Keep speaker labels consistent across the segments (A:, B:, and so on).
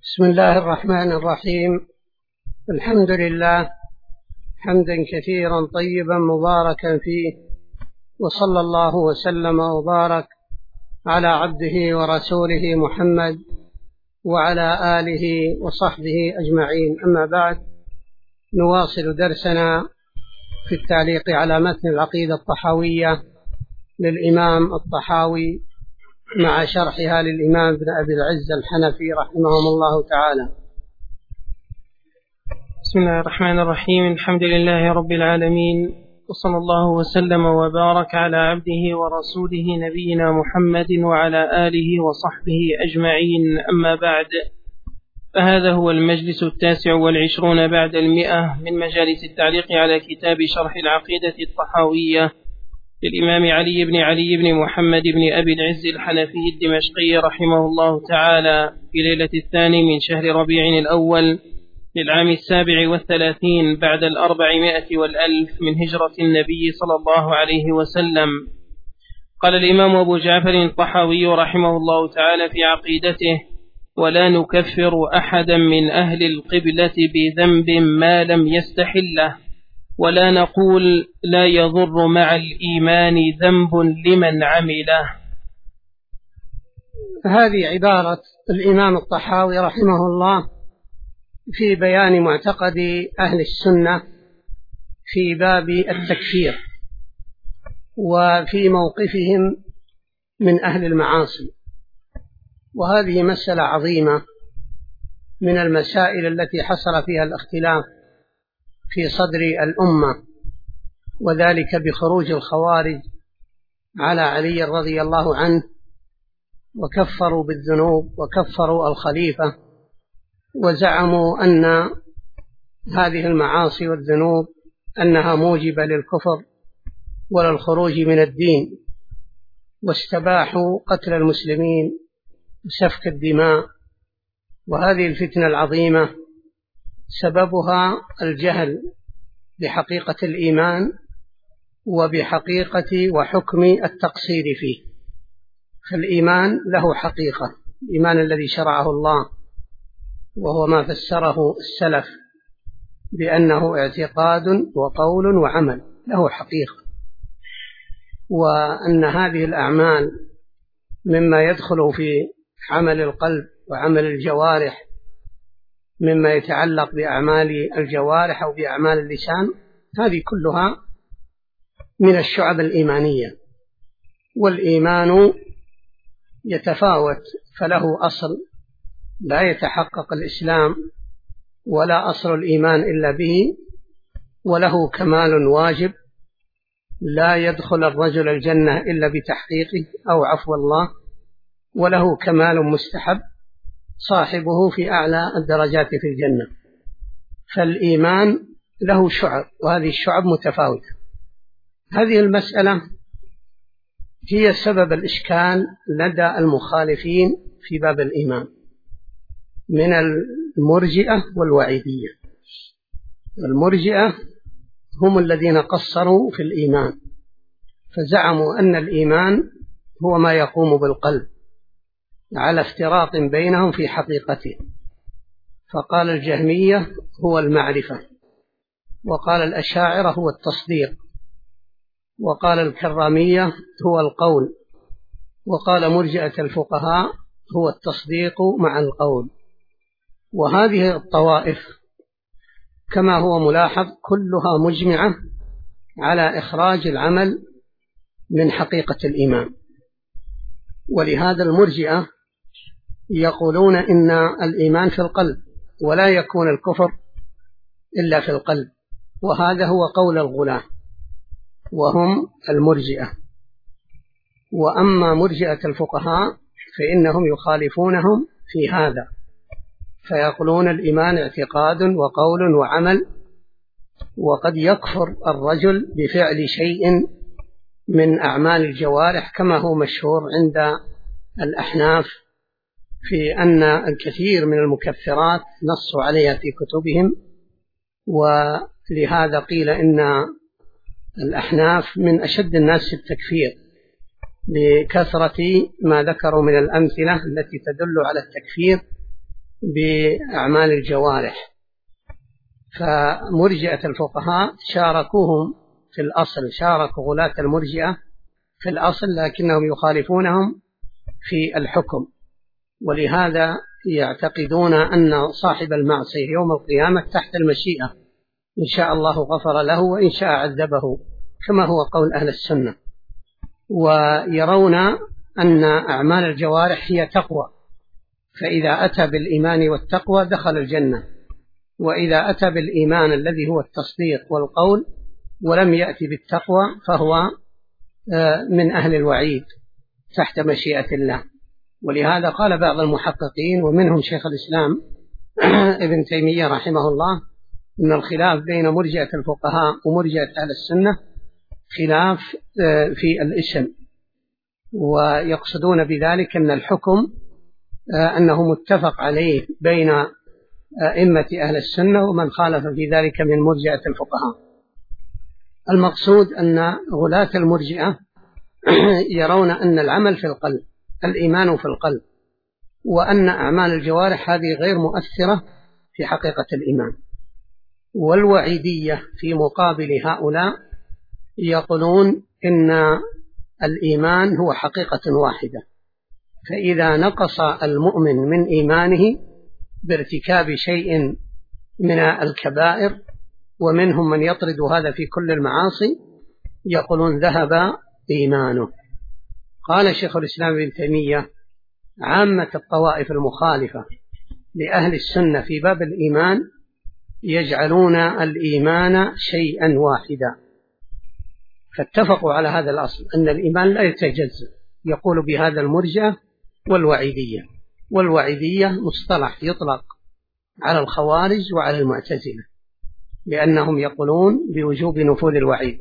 A: بسم الله الرحمن الرحيم. الحمد لله حمدا كثيرا طيبا مباركا فيه، وصلى الله وسلم وبارك على عبده ورسوله محمد وعلى آله وصحبه أجمعين. أما بعد، نواصل درسنا في التعليق على متن العقيدة الطحاوية للإمام الطحاوي مع شرحها للإمام ابن أبي العز الحنفي رحمهم الله تعالى.
B: بسم الله الرحمن الرحيم. الحمد لله رب العالمين، وصلى الله وسلم وبارك على عبده ورسوله نبينا محمد وعلى آله وصحبه أجمعين. أما بعد، فهذا هو المجلس 29 بعد 100 من مجالس التعليق على كتاب شرح العقيدة الطحاوية للإمام علي بن محمد بن أبي العز الحنفي الدمشقي رحمه الله تعالى، في ليلة 2 من شهر ربيع الأول للعام 37 بعد 400 والألف من هجرة النبي صلى الله عليه وسلم. قال الإمام أبو جعفر الطحاوي رحمه الله تعالى في عقيدته: ولا نكفر أحدا من أهل القبلة بذنب ما لم يستحله، ولا نقول لا يضر مع الإيمان ذنب لمن عمله.
A: هذه عبارة الإمام الطحاوي رحمه الله في بيان معتقد أهل السنة في باب التكفير وفي موقفهم من أهل المعاصي. وهذه مسألة عظيمة من المسائل التي حصل فيها الاختلاف في صدر الأمة، وذلك بخروج الخوارج على علي رضي الله عنه، وكفروا بالذنوب وكفروا الخليفة، وزعموا أن هذه المعاصي والذنوب أنها موجبة للكفر وللخروج من الدين، واستباحوا قتل المسلمين وسفك الدماء. وهذه الفتنة العظيمة سببها الجهل بحقيقة الإيمان وبحقيقة وحكم التقصير فيه. فالإيمان له حقيقة، الإيمان الذي شرعه الله، وهو ما فسره السلف بأنه اعتقاد وقول وعمل، له حقيقة، وأن هذه الأعمال مما يدخل في عمل القلب وعمل الجوارح، مما يتعلق بأعمال الجوارح أو بأعمال اللسان، هذه كلها من الشعب الإيمانية. والإيمان يتفاوت، فله أصل لا يتحقق الإسلام ولا أصل الإيمان إلا به، وله كمال واجب لا يدخل الرجل الجنة إلا بتحقيقه أو عفو الله، وله كمال مستحب صاحبه في أعلى الدرجات في الجنة. فالإيمان له شعب، وهذه الشعب متفاوتة. هذه المسألة هي سبب الإشكال لدى المخالفين في باب الإيمان من المرجئة والوعيدية. المرجئة هم الذين قصروا في الإيمان، فزعموا أن الإيمان هو ما يقوم بالقلب على افتراق بينهم في حقيقته. فقال الجهمية هو المعرفة، وقال الأشاعرة هو التصديق، وقال الكرامية هو القول، وقال مرجئة الفقهاء هو التصديق مع القول. وهذه الطوائف كما هو ملاحظ كلها مجمعة على إخراج العمل من حقيقة الإيمان. ولهذا المرجئة يقولون إن الإيمان في القلب ولا يكون الكفر إلا في القلب، وهذا هو قول الغلاة وهم المرجئة. وأما مرجئة الفقهاء فإنهم يخالفونهم في هذا، فيقولون الإيمان اعتقاد وقول وعمل، وقد يكفر الرجل بفعل شيء من أعمال الجوارح، كما هو مشهور عند الأحناف في أن الكثير من المكفرات نصوا عليها في كتبهم. ولهذا قيل إن الأحناف من أشد الناس في التكفير لكثرة ما ذكروا من الأمثلة التي تدل على التكفير بأعمال الجوارح. فمرجئة الفقهاء شاركوهم في الأصل، شاركوا غلاة المرجئة في الأصل، لكنهم يخالفونهم في الحكم، ولهذا يعتقدون أن صاحب المعصية يوم القيامة تحت المشيئة، إن شاء الله غفر له وإن شاء عذبه، كما هو قول أهل السنة. ويرون أن أعمال الجوارح هي تقوى، فإذا أتى بالإيمان والتقوى دخل الجنة، وإذا أتى بالإيمان الذي هو التصديق والقول ولم يأتي بالتقوى فهو من أهل الوعيد تحت مشيئة الله. ولهذا قال بعض المحققين ومنهم شيخ الإسلام ابن تيمية رحمه الله إن الخلاف بين مرجئة الفقهاء ومرجئة أهل السنة خلاف في الاسم، ويقصدون بذلك أن الحكم أنه متفق عليه بين أئمة أهل السنة ومن خالف في ذلك من مرجئة الفقهاء. المقصود أن غلاة المرجئة يرون أن العمل في القلب، الإيمان في القلب، وأن أعمال الجوارح هذه غير مؤثرة في حقيقة الإيمان. والوعيدية في مقابل هؤلاء يقولون إن الإيمان هو حقيقة واحدة، فإذا نقص المؤمن من إيمانه بارتكاب شيء من الكبائر، ومنهم من يطرد هذا في كل المعاصي، يقولون ذهب إيمانه. قال شيخ الإسلام ابن تيمية عامة الطوائف المخالفة لأهل السنة في باب الإيمان يجعلون الإيمان شيئا واحدا، فاتفقوا على هذا الأصل أن الإيمان لا يتجزأ. يقول بهذا المرجئة والوعيدية، والوعيدية مصطلح يطلق على الخوارج وعلى المعتزلة لأنهم يقولون بوجوب نفوذ الوعيد.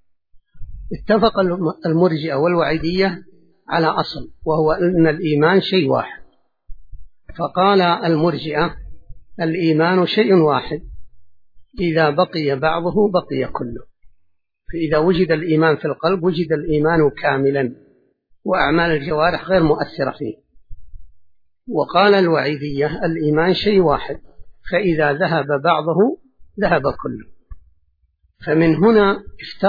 A: اتفق المرجئة والوعيدية على أصل، وهو أن الإيمان شيء واحد. فقال المرجئة الإيمان شيء واحد، إذا بقي بعضه بقي كله، فإذا وجد الإيمان في القلب وجد الإيمان كاملا، وأعمال الجوارح غير مؤثرة فيه. وقال الوعيدية الإيمان شيء واحد، فإذا ذهب بعضه ذهب كله. فمن هنا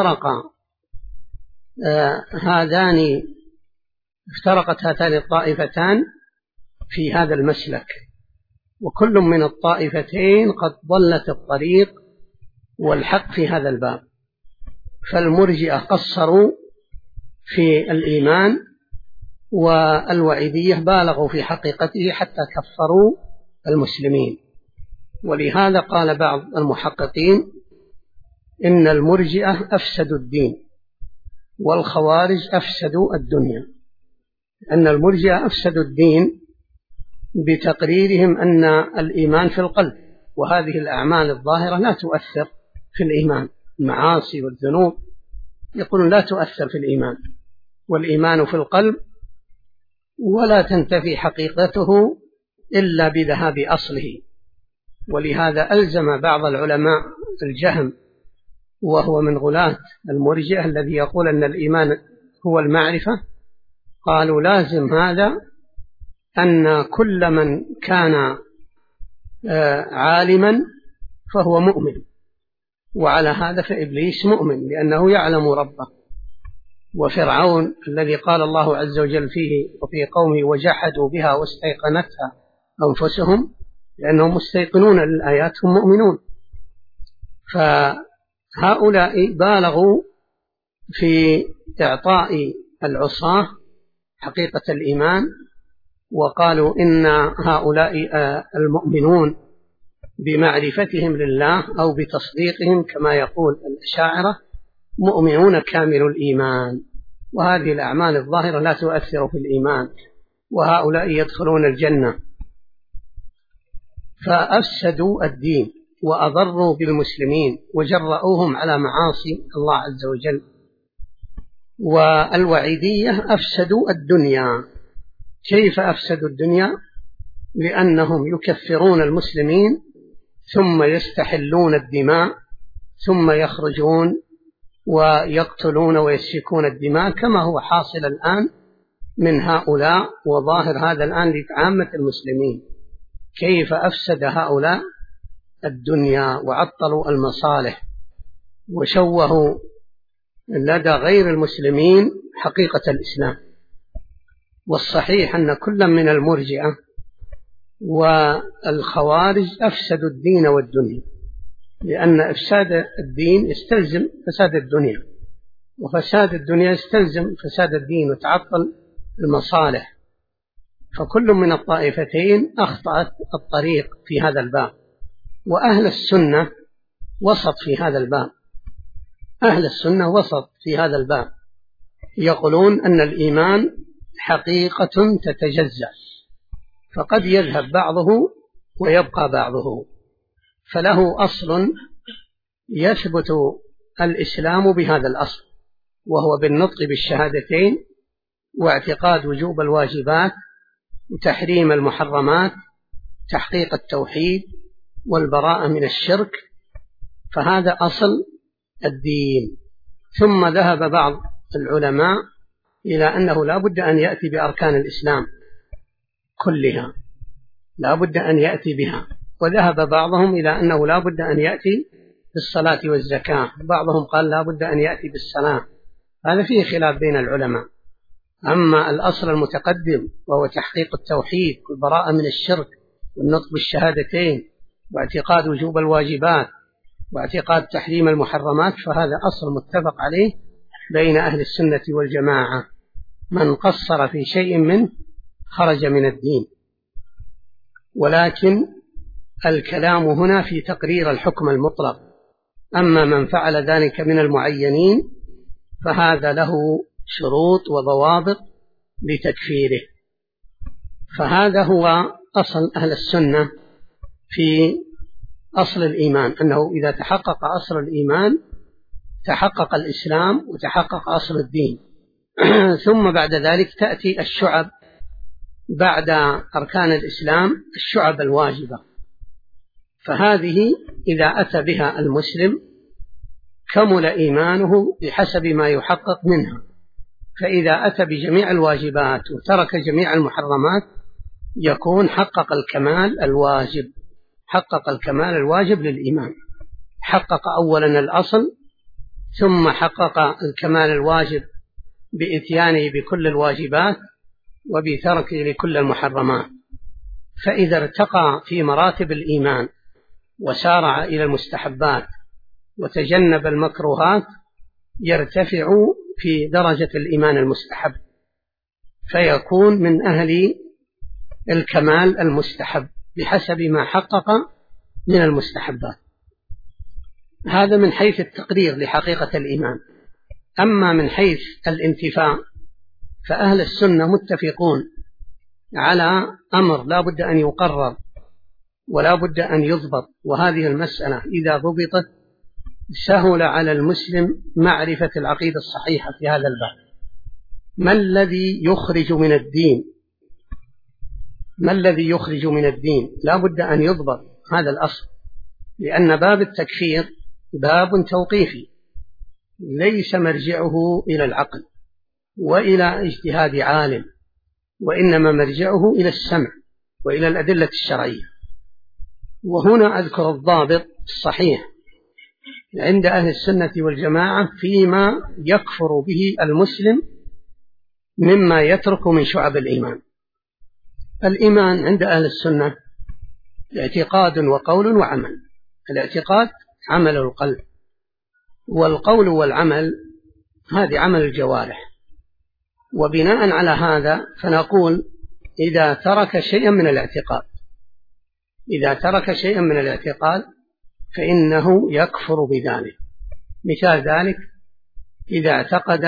A: افترقت هاتان الطائفتان في هذا المسلك، وكل من الطائفتين قد ضلت الطريق والحق في هذا الباب. فالمرجئة قصروا في الإيمان، والوعيدية بالغوا في حقيقته حتى كفروا المسلمين. ولهذا قال بعض المحققين إن المرجئة أفسدوا الدين والخوارج أفسدوا الدنيا. أن المرجئة أفسدوا الدين بتقريرهم أن الإيمان في القلب، وهذه الأعمال الظاهرة لا تؤثر في الإيمان، المعاصي والذنوب يقولون لا تؤثر في الإيمان، والإيمان في القلب ولا تنتفي حقيقته إلا بذهاب أصله. ولهذا ألزم بعض العلماء الجهم، وهو من غلاة المرجئة الذي يقول أن الإيمان هو المعرفة، قالوا لازم هذا أن كل من كان عالما فهو مؤمن، وعلى هذا فإبليس مؤمن لأنه يعلم ربه. وفرعون الذي قال الله عز وجل فيه وفي قومه وجحدوا بها واستيقنتها أنفسهم، لأنهم مستيقنون للآيات هم مؤمنون. فهؤلاء بالغوا في إعطاء العصاة حقيقة الإيمان، وقالوا إن هؤلاء المؤمنون بمعرفتهم لله أو بتصديقهم كما يقول الأشاعرة مؤمنون كامل الإيمان، وهذه الأعمال الظاهرة لا تؤثر في الإيمان، وهؤلاء يدخلون الجنة. فأفسدوا الدين وأضروا بالمسلمين وجرؤوهم على معاصي الله عز وجل. والوعيدية أفسدوا الدنيا. كيف أفسدوا الدنيا؟ لأنهم يكفرون المسلمين ثم يستحلون الدماء، ثم يخرجون ويقتلون ويسفكون الدماء كما هو حاصل الآن من هؤلاء، وظاهر هذا الآن لعامة المسلمين. كيف أفسد هؤلاء الدنيا وعطلوا المصالح وشوهوا لدى غير المسلمين حقيقة الإسلام. والصحيح أن كل من المرجئة والخوارج أفسدوا الدين والدنيا، لأن إفساد الدين يستلزم فساد الدنيا، وفساد الدنيا يستلزم فساد الدين وتعطل المصالح. فكل من الطائفتين أخطأت الطريق في هذا الباب، وأهل السنة وسط في هذا الباب. أهل السنة وسط في هذا الباب، يقولون أن الإيمان حقيقة تتجزأ، فقد يذهب بعضه ويبقى بعضه، فله أصل يثبت الإسلام بهذا الأصل، وهو بالنطق بالشهادتين واعتقاد وجوب الواجبات وتحريم المحرمات، تحقيق التوحيد والبراءة من الشرك، فهذا أصل الدين. ثم ذهب بعض العلماء إلى أنه لا بد أن يأتي بأركان الإسلام كلها، لا بد أن يأتي بها، وذهب بعضهم إلى أنه لا بد أن يأتي بالصلاة والزكاة، بعضهم قال لا بد أن يأتي بالصلاة. هذا فيه خلاف بين العلماء. أما الأصل المتقدم وهو تحقيق التوحيد والبراءة من الشرك والنطق بالشهادتين واعتقاد وجوب الواجبات واعتقاد تحريم المحرمات، فهذا أصل متفق عليه بين أهل السنة والجماعة. من قصر في شيء منه خرج من الدين. ولكن الكلام هنا في تقرير الحكم المطلق، أما من فعل ذلك من المعينين فهذا له شروط وضوابط لتكفيره. فهذا هو أصل أهل السنة في أصل الإيمان، أنه إذا تحقق أصل الإيمان تحقق الإسلام وتحقق أصل الدين. ثم بعد ذلك تأتي الشعب بعد أركان الإسلام، الشعب الواجبة، فهذه إذا أتى بها المسلم كمل إيمانه بحسب ما يحقق منها. فإذا أتى بجميع الواجبات وترك جميع المحرمات يكون حقق الكمال الواجب، حقق الكمال الواجب للإيمان، حقق أولا الأصل ثم حقق الكمال الواجب بإتيانه بكل الواجبات وبتركه لكل المحرمات. فإذا ارتقى في مراتب الإيمان وسارع إلى المستحبات وتجنب المكروهات يرتفع في درجة الإيمان المستحب، فيكون من أهل الكمال المستحب بحسب ما حقق من المستحبات. هذا من حيث التقرير لحقيقة الإيمان. أما من حيث الانتفاع فأهل السنة متفقون على أمر لا بد أن يقرر ولا بد أن يضبط، وهذه المسألة إذا ضبطت سهل على المسلم معرفة العقيدة الصحيحة في هذا الباب. ما الذي يخرج من الدين؟ ما الذي يخرج من الدين؟ لا بد أن يضبط هذا الأصل، لأن باب التكفير باب توقيفي ليس مرجعه إلى العقل وإلى اجتهاد عالم، وإنما مرجعه إلى السمع وإلى الأدلة الشرعية. وهنا أذكر الضابط الصحيح عند أهل السنة والجماعة فيما يكفر به المسلم مما يترك من شعب الإيمان. الإيمان عند أهل السنة اعتقاد وقول وعمل. الاعتقاد عمل القلب، والقول والعمل هذه عمل الجوارح. وبناء على هذا فنقول إذا ترك شيئا من الاعتقاد، إذا ترك شيئا من الاعتقاد فإنه يكفر بذلك. مثال ذلك إذا اعتقد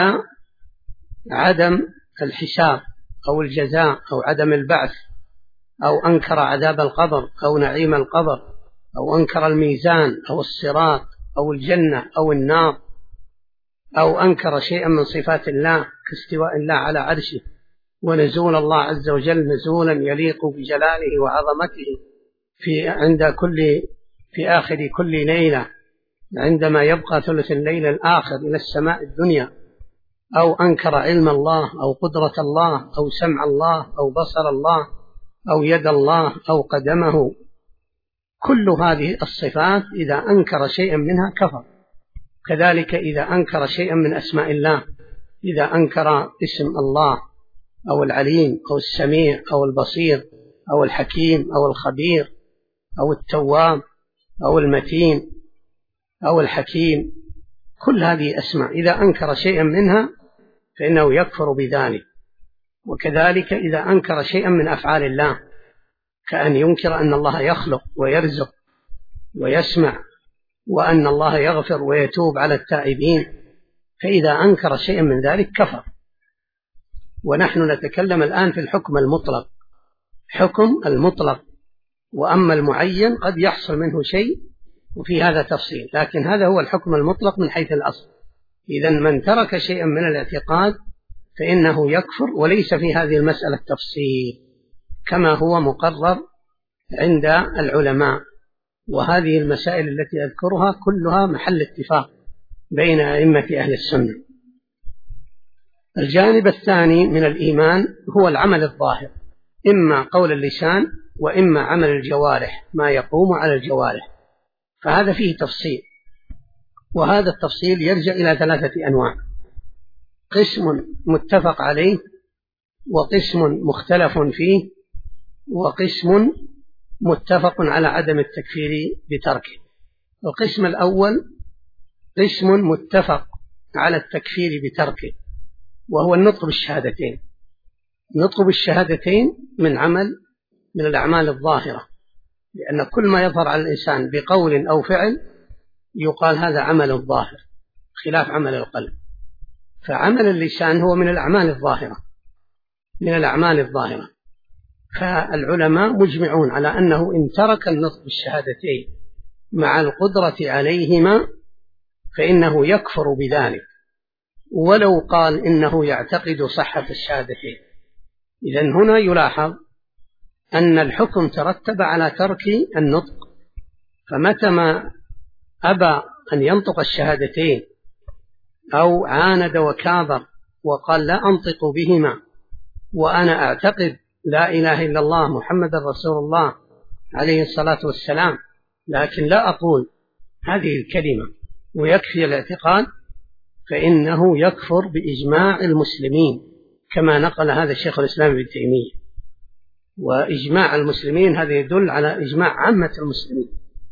A: عدم الحساب أو الجزاء أو عدم البعث، أو أنكر عذاب القبر أو نعيم القبر، أو أنكر الميزان أو الصراط أو الجنة أو النار، أو أنكر شيئا من صفات الله كاستواء الله على عرشه ونزول الله عز وجل نزولا يليق بجلاله وعظمته في آخر كل ليلة عندما يبقى ثلث الليل الآخر إلى السماء الدنيا، أو أنكر علم الله أو قدرة الله أو سمع الله أو بصر الله أو يد الله أو قدمه، كل هذه الصفات إذا أنكر شيئا منها كفر. كذلك إذا أنكر شيئا من أسماء الله، إذا أنكر اسم الله أو العليم أو السميع أو البصير أو الحكيم أو الخبير أو التواب أو المتين أو الحكيم، كل هذه أسماء إذا أنكر شيئا منها فإنه يكفر بذلك. وكذلك إذا أنكر شيئا من أفعال الله، كأن ينكر أن الله يخلق ويرزق ويسمع، وأن الله يغفر ويتوب على التائبين، فإذا أنكر شيئا من ذلك كفر. ونحن نتكلم الآن في الحكم المطلق، حكم المطلق، وأما المعين قد يحصل منه شيء وفي هذا تفصيل، لكن هذا هو الحكم المطلق من حيث الأصل. إذن من ترك شيئا من الاعتقاد فإنه يكفر، وليس في هذه المسألة تفصيل كما هو مقرر عند العلماء. وهذه المسائل التي أذكرها كلها محل اتفاق بين أئمة أهل السنة. الجانب الثاني من الإيمان هو العمل الظاهر، إما قول اللسان وإما عمل الجوارح، ما يقوم على الجوارح، فهذا فيه تفصيل، وهذا التفصيل يرجع إلى 3 أنواع: قسم متفق عليه، وقسم مختلف فيه، وقسم متفق على عدم التكفير بتركه. القسم الأول قسم متفق على التكفير بتركه، وهو النطق بالشهادتين. نطق بالشهادتين من الأعمال الظاهرة، لأن كل ما يظهر على الإنسان بقول أو فعل يقال هذا عمل ظاهر خلاف عمل القلب. فعمل اللسان هو من الأعمال الظاهرة، فالعلماء مجمعون على أنه إن ترك النطق بالشهادتين مع القدرة عليهما فإنه يكفر بذلك، ولو قال إنه يعتقد صحة الشهادتين. إذن هنا يلاحظ أن الحكم ترتب على ترك النطق، فمتى ما أبى أن ينطق الشهادتين أو عاند وكابر وقال لا أنطق بهما وأنا أعتقد لا إله إلا الله محمد رسول الله عليه الصلاة والسلام، لكن لا أقول هذه الكلمة ويكفي الاعتقاد، فإنه يكفر بإجماع المسلمين، كما نقل هذا الشيخ الإسلام ابن تيمية. وإجماع المسلمين هذا يدل على إجماع عامة المسلمين.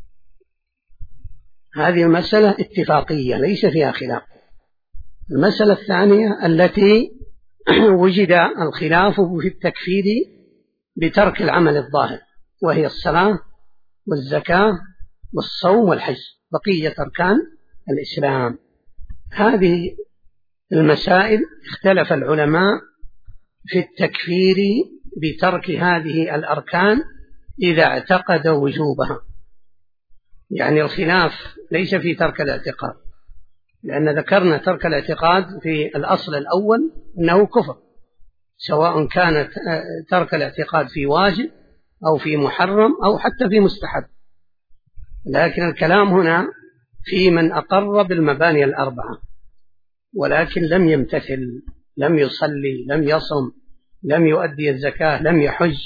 A: هذه المسألة اتفاقية ليس فيها خلاف. المسألة الثانية التي وجد الخلاف في التكفير بترك العمل الظاهر، وهي الصلاة والزكاة والصوم والحج، بقية أركان الإسلام. هذه المسائل اختلف العلماء في التكفير بترك هذه الأركان إذا اعتقد وجوبها. يعني الخلاف ليس في ترك الاعتقاد، لأن ذكرنا ترك الاعتقاد في الأصل الأول أنه كفر، سواء كان ترك الاعتقاد في واجب أو في محرم أو حتى في مستحب. لكن الكلام هنا في من أقر بالمباني الأربعة ولكن لم يمتثل، لم يصلي، لم يصم، لم يؤدي الزكاة، لم يحج،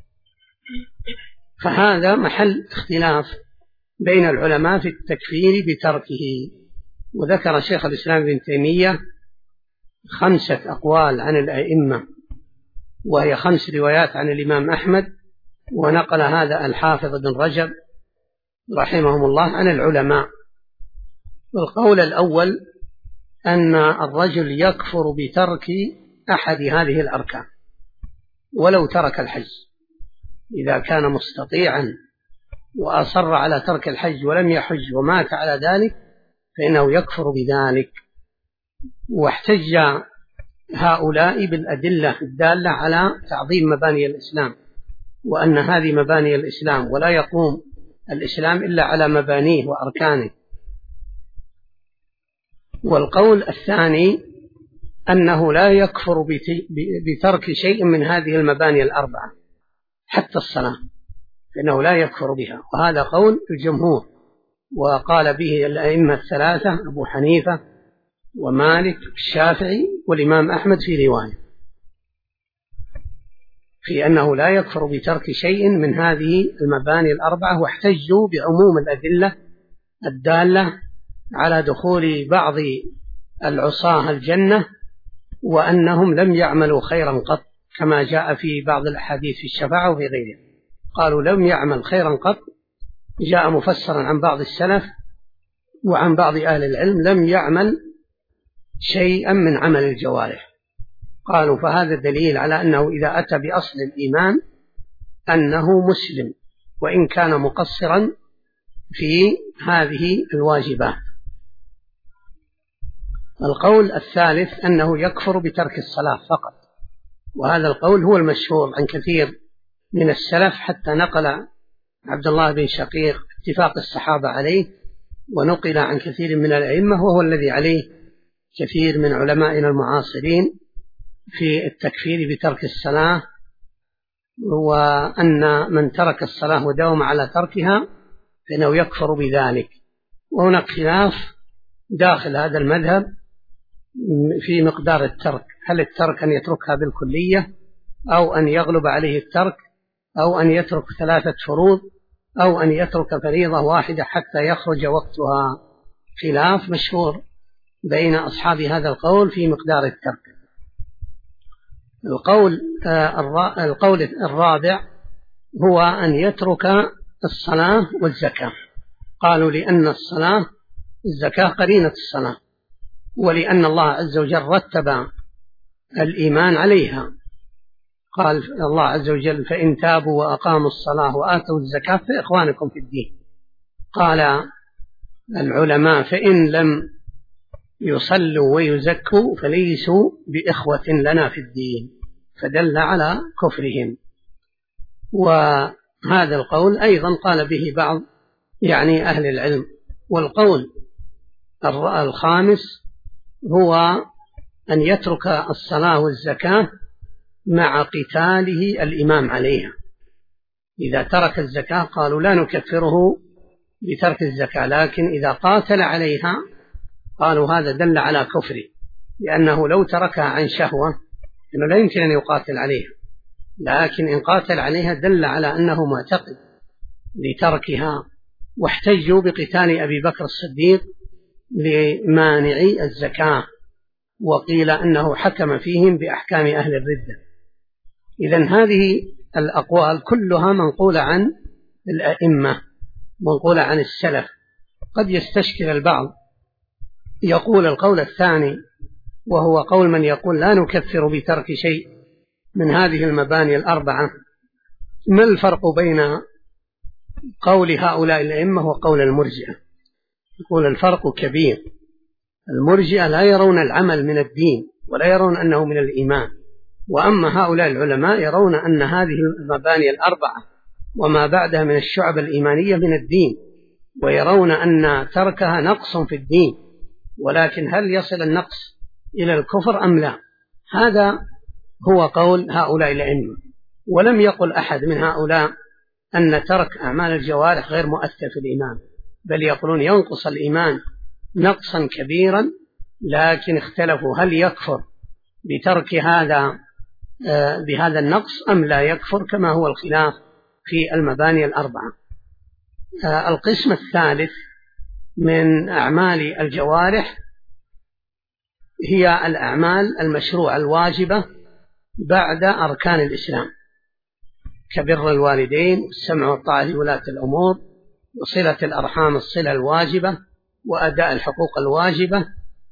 A: فهذا محل اختلاف بين العلماء في التكفير بتركه. وذكر شيخ الإسلام ابن تيمية 5 أقوال عن الأئمة، وهي 5 روايات عن الإمام أحمد، ونقل هذا الحافظ بن رجب رحمهم الله عن العلماء. القول الأول أن الرجل يكفر بترك أحد هذه الأركان ولو ترك الحج، إذا كان مستطيعا وأصر على ترك الحج ولم يحج ومات على ذلك فإنه يكفر بذلك. واحتج هؤلاء بالأدلة الدالة على تعظيم مباني الإسلام، وأن هذه مباني الإسلام ولا يقوم الإسلام إلا على مبانيه وأركانه. والقول الثاني أنه لا يكفر بترك شيء من هذه المباني الأربعة حتى الصلاة، فإنه لا يكفر بها، وهذا قول الجمهور، وقال به الأئمة 3 أبو حنيفة ومالك الشافعي والإمام أحمد في رواية. في أنه لا يكفر بترك شيء من هذه المباني الأربعة، واحتجوا بعموم الأدلة الدالة على دخول بعض العصاة الجنة وأنهم لم يعملوا خيرا قط، كما جاء في بعض الأحاديث في الشفاعة وفي غيرها، قالوا لم يعمل خيرا قط، جاء مفسرا عن بعض السلف وعن بعض أهل العلم لم يعمل شيئا من عمل الجوارح. قالوا فهذا دليل على أنه إذا أتى بأصل الإيمان أنه مسلم وإن كان مقصرا في هذه الواجبات. القول الثالث أنه يكفر بترك الصلاة فقط، وهذا القول هو المشهور عن كثير من السلف، حتى نقل عبد الله بن شقيق اتفاق الصحابة عليه، ونقل عن كثير من الأئمة، وهو الذي عليه كثير من علمائنا المعاصرين في التكفير بترك الصلاة، وأن من ترك الصلاة وداوم على تركها فإنه يكفر بذلك. وهناك خلاف داخل هذا المذهب في مقدار الترك، هل الترك أن يتركها بالكلية أو أن يغلب عليه الترك أو أن يترك 3 فروض أو أن يترك فريضة واحدة حتى يخرج وقتها. خلاف مشهور بين أصحاب هذا القول في مقدار الترك. القول الرابع هو أن يترك الصلاة والزكاة. قالوا لأن الزكاة قرينة الصلاة، ولأن الله عز وجل رتب الإيمان عليها. قال الله عز وجل فإن تابوا وأقاموا الصلاة وآتوا الزكاة فإخوانكم في الدين. قال العلماء فإن لم يصلوا ويزكوا فليسوا بإخوة لنا في الدين، فدل على كفرهم. وهذا القول أيضا قال به بعض أهل العلم. والقول الخامس هو أن يترك الصلاة والزكاة مع قتاله الإمام عليها. إذا ترك الزكاة قالوا لا نكفره بترك الزكاة، لكن إذا قاتل عليها قالوا هذا دل على كفره، لأنه لو تركها عن شهوة إنه لا يمكن أن يقاتل عليها، لكن إن قاتل عليها دل على أنه معتقد لتركها. واحتجوا بقتال أبي بكر الصديق لمانعي الزكاة، وقيل أنه حكم فيهم بأحكام أهل الردة. إذن هذه الأقوال كلها منقولة عن الأئمة، منقولة عن السلف. قد يستشكل البعض يقول القول الثاني، وهو قول من يقول لا نكفر بترك شيء من هذه المباني الأربعة، ما الفرق بين قول هؤلاء الأئمة وقول المرجئة؟ يقول الفرق كبير. المرجئة لا يرون العمل من الدين ولا يرون أنه من الإيمان، وأما هؤلاء العلماء يرون أن هذه المباني الأربعة وما بعدها من الشعب الإيمانية من الدين، ويرون أن تركها نقص في الدين، ولكن هل يصل النقص إلى الكفر أم لا؟ هذا هو قول هؤلاء الأئمة. ولم يقل أحد من هؤلاء أن ترك أعمال الجوارح غير مؤثر في الإيمان، بل يقولون ينقص الإيمان نقصا كبيرا، لكن اختلفوا هل يكفر بترك بهذا النقص أم لا يكفر، كما هو الخلاف في المباني الأربعة. القسم الثالث من أعمال الجوارح هي الأعمال المشروعة الواجبة بعد أركان الإسلام، كبر الوالدين والسمع والطاعة لولاة الأمور وصلة الأرحام الصلة الواجبة وأداء الحقوق الواجبة،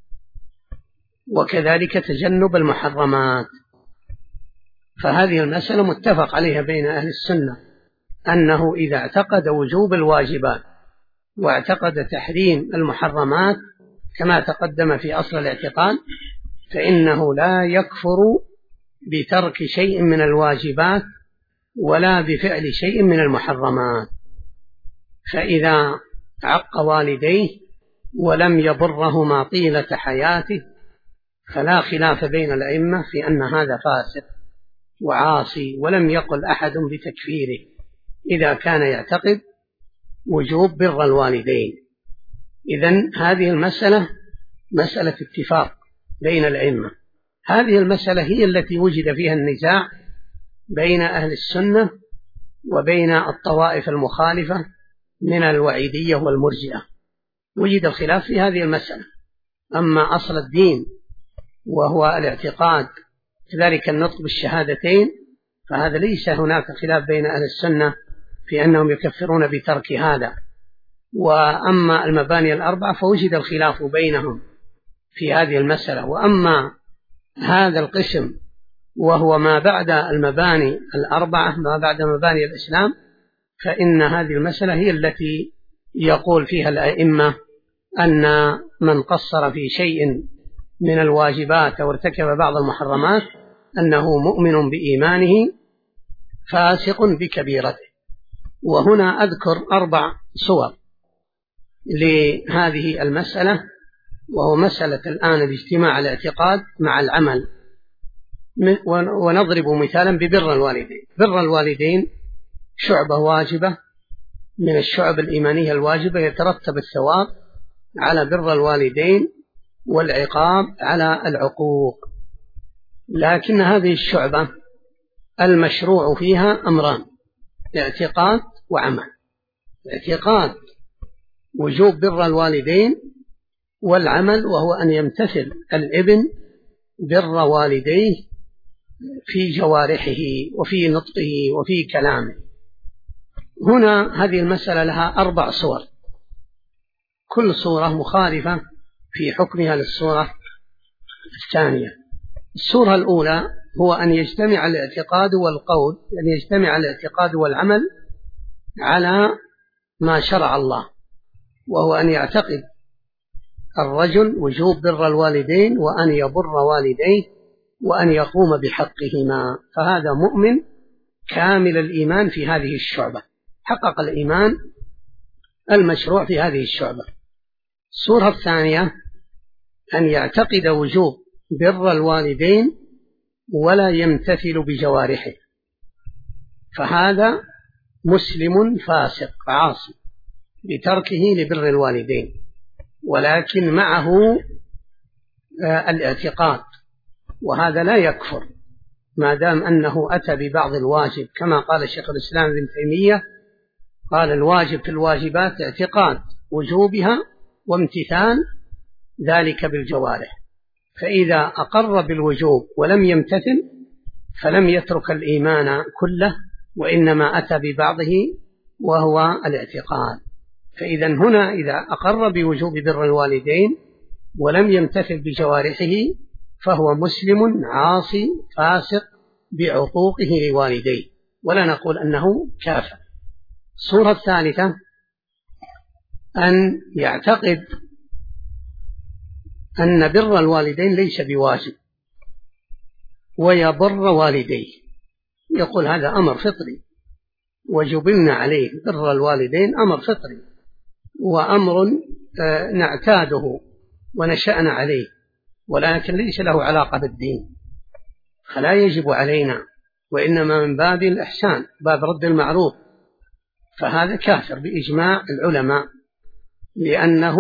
A: وكذلك تجنب المحرمات. فهذه المسألة متفق عليها بين أهل السنة، أنه إذا اعتقد وجوب الواجبات واعتقد تحريم المحرمات كما تقدم في أصل الاعتقاد، فإنه لا يكفر بترك شيء من الواجبات ولا بفعل شيء من المحرمات. فإذا عق والديه ولم يبرهما طيلة حياته فلا خلاف بين الأئمة في أن هذا فاسق وعاصي، ولم يقل أحد بتكفيره إذا كان يعتقد وجوب بر الوالدين. إذن هذه المسألة مسألة اتفاق بين الأئمة. هذه المسألة هي التي وجد فيها النزاع بين أهل السنة وبين الطوائف المخالفة من الوعيدية والمرجئة، وجد الخلاف في هذه المسألة. أما أصل الدين وهو الاعتقاد كذلك النطق بالشهادتين فهذا ليس هناك خلاف بين أهل السنة في أنهم يكفرون بترك هذا. وأما المباني الأربعة فوجد الخلاف بينهم في هذه المسألة. وأما هذا القسم وهو ما بعد المباني الأربعة، ما بعد مباني الإسلام، فإن هذه المسألة هي التي يقول فيها الأئمة أن من قصر في شيء من الواجبات أو ارتكب بعض المحرمات أنه مؤمن بإيمانه فاسق بكبيرته. وهنا أذكر 4 صور لهذه المسألة، وهو مسألة الآن الاجتماع الاعتقاد مع العمل. ونضرب مثالا ببر الوالدين. بر الوالدين شعبة واجبة من الشعب الإيمانية الواجبة، يترتب الثواب على بر الوالدين والعقاب على العقوق. لكن هذه الشعبة المشروع فيها أمران: اعتقاد وعمل. اعتقاد وجوب بر الوالدين، والعمل وهو أن يمتثل الابن بر والديه في جوارحه وفي نطقه وفي كلامه. هنا هذه المسألة لها 4 صور، كل صورة مخالفة في حكمها للصورة الثانية. الصورة الأولى هو أن يجتمع الاعتقاد والقول، أن يجتمع الاعتقاد والعمل على ما شرع الله، وهو أن يعتقد الرجل وجوب بر الوالدين وأن يبر والديه وأن يقوم بحقهما، فهذا مؤمن كامل الإيمان في هذه الشعبة، حقق الإيمان المشروع في هذه الشعبة. الصورة الثانية أن يعتقد وجوب بر الوالدين ولا يمتثل بجوارحه، فهذا مسلم فاسق عاصي بتركه لبر الوالدين، ولكن معه الاعتقاد، وهذا لا يكفر ما دام أنه أتى ببعض الواجب، كما قال الشيخ الإسلام ابن تيمية قال: الواجب في الواجبات اعتقاد وجوبها وامتثال ذلك بالجوارح. فإذا أقر بالوجوب ولم يمتثل فلم يترك الإيمان كله، وإنما أتى ببعضه وهو الاعتقاد. فإذا هنا إذا أقر بوجوب بر الوالدين ولم يمتثل بجوارحه فهو مسلم عاصي فاسق بعقوقه لوالديه، ولا نقول أنه كافر. الصورة الثالثة أن يعتقد أن بر الوالدين ليس بواجب ويبر والديه، يقول هذا أمر فطري وجبلنا عليه، بر الوالدين أمر فطري وأمر نعتاده ونشأنا عليه، ولكن ليس له علاقة بالدين، فلا يجب علينا، وإنما من باب الإحسان، باب رد المعروف. فهذا كافر بإجماع العلماء، لأنه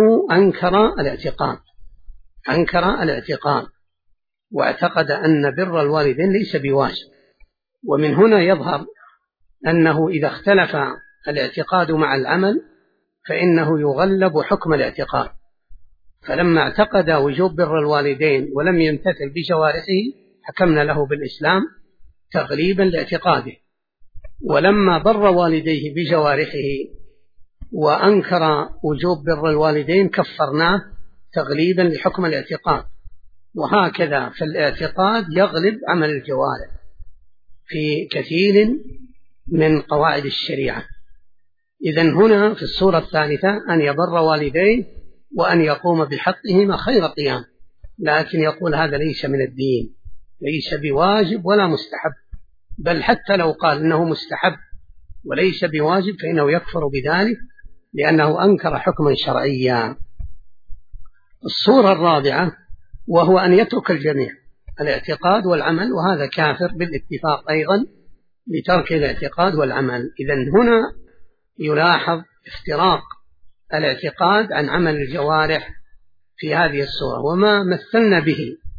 A: أنكر الاعتقاد واعتقد أن بر الوالدين ليس بواجب. ومن هنا يظهر أنه إذا اختلف الاعتقاد مع العمل فإنه يغلب حكم الاعتقاد، فلما اعتقد وجوب بر الوالدين ولم يمتثل بجوارحه حكمنا له بالإسلام تغليبا لاعتقاده، ولما بر والديه بجوارحه وأنكر وجوب بر الوالدين كفرناه تغليبا لحكم الاعتقاد. وهكذا فالاعتقاد يغلب عمل الجوارح في كثير من قواعد الشريعة. إذن هنا في الصورة الثالثة أن يبر والديه وأن يقوم بحقهما خير قيام، لكن يقول هذا ليس من الدين، ليس بواجب ولا مستحب، بل حتى لو قال إنه مستحب وليس بواجب فإنه يكفر بذلك لأنه أنكر حكما شرعيا. الصورة الرابعة وهو أن يترك الجميع، الاعتقاد والعمل، وهذا كافر بالاتفاق أيضا لترك الاعتقاد والعمل. إذن هنا يلاحظ افتراق الاعتقاد عن عمل الجوارح في هذه الصورة. وما مثلنا به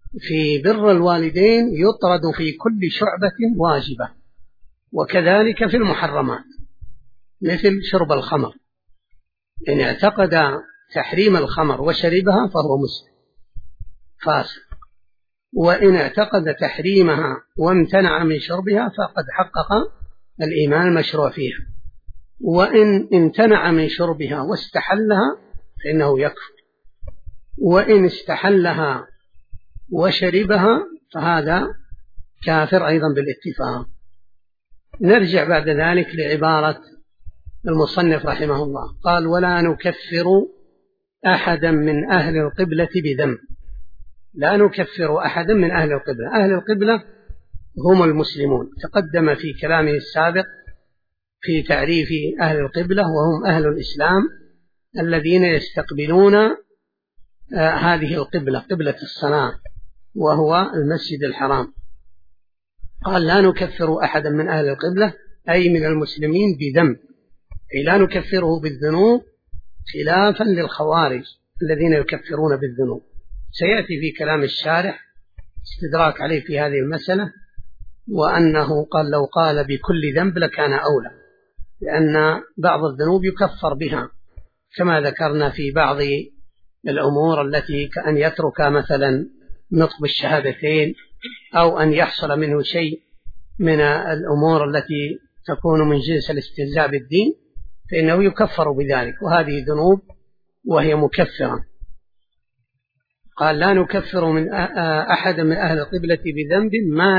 A: في بر الوالدين يطرد في كل شعبة واجبة، وكذلك في المحرمات مثل شرب الخمر، إن اعتقد تحريم الخمر وشربها فهو مسلم فاسق، وإن اعتقد تحريمها وامتنع من شربها فقد حقق الإيمان المشروع فيها، وإن امتنع من شربها واستحلها فإنه يكفر، وإن استحلها وشربها فهذا كافر أيضا بالاتفاق. نرجع بعد ذلك لعبارة المصنف رحمه الله، قال: ولا نكفر أحدا من أهل القبلة بذنب. لا نكفر أحدا من أهل القبلة. أهل القبلة هم المسلمون، تقدم في كلامه السابق في تعريف أهل القبلة، وهم أهل الإسلام الذين يستقبلون هذه القبلة، قبلة الصلاة، وهو المسجد الحرام. قال: لا نكفر أحدا من أهل القبلة أي من المسلمين بذنب، أي لا نكفره بالذنوب، خلافا للخوارج الذين يكفرون بالذنوب. سيأتي في كلام الشارح استدراك عليه في هذه المسألة، وأنه قال لو قال بكل ذنب لكان أولى، لأن بعض الذنوب يكفر بها، كما ذكرنا في بعض الأمور التي كأن يترك مثلا نطق الشهادتين، أو أن يحصل منه شيء من الأمور التي تكون من جنس الاستهزاء بالدين، فإنه يكفر بذلك، وهذه ذنوب وهي مكفرة. قال: لا نكفر من أحد من أهل القبلة بذنب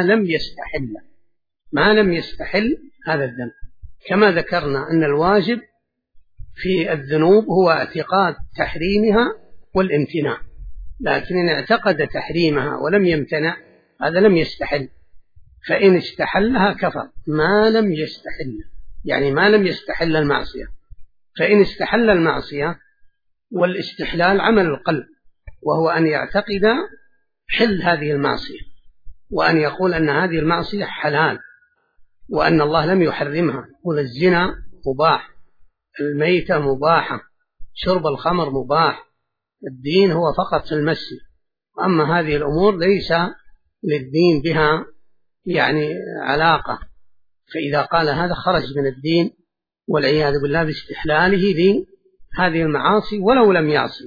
A: ما لم يستحل هذا الذنب، كما ذكرنا أن الواجب في الذنوب هو اعتقاد تحريمها والامتناع، لكن إن اعتقد تحريمها ولم يمتنع هذا لم يستحل، فإن استحلها كفر. ما لم يستحل يعني ما لم يستحل المعصية، فإن استحل المعصية، والاستحلال عمل القلب، وهو أن يعتقد حل هذه المعصية، وأن يقول أن هذه المعصية حلال، وأن الله لم يحرمها، يقول الزنا مباح، الميتة مباحة، شرب الخمر مباح، الدين هو فقط في المسجد، أما هذه الأمور ليس للدين بها يعني علاقة، فإذا قال هذا خرج من الدين والعياذ بالله باستحلاله لهذه المعاصي ولو لم يعصي.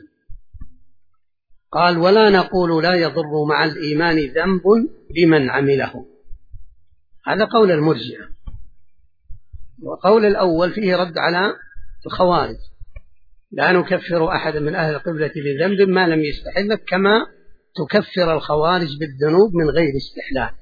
A: قال: ولا نقول لا يضر مع الإيمان ذنب لمن عمله. هذا قول المرجئة، وقول الأول فيه رد على الخوارج: لا نكفر أحد من أهل القبلة بذنب ما لم يستحل، كما تكفر الخوارج بالذنوب من غير استحلال.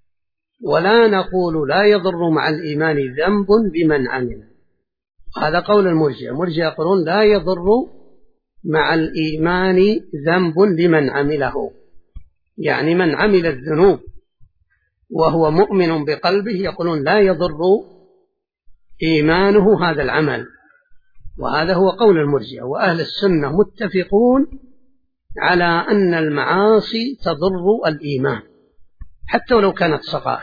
A: ولا نقول لا يضر مع الإيمان ذنب لمن عمله. هذا قول المرجئة. المرجئة يقولون لا يضر مع الإيمان ذنب لمن عمله، يعني من عمل الذنوب وهو مؤمن بقلبه يقولون لا يضر إيمانه هذا العمل، وهذا هو قول المرجئة. وأهل السنة متفقون على أن المعاصي تضر الإيمان حتى ولو كانت صغائر،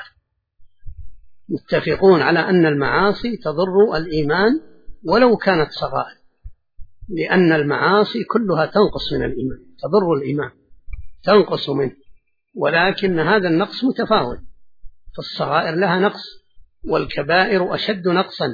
A: متفقون على أن المعاصي تضر الإيمان ولو كانت صغائر، لأن المعاصي كلها تنقص من الإيمان، تضر الإيمان، تنقص منه، ولكن هذا النقص متفاوت، فالصغائر لها نقص والكبائر أشد نقصا،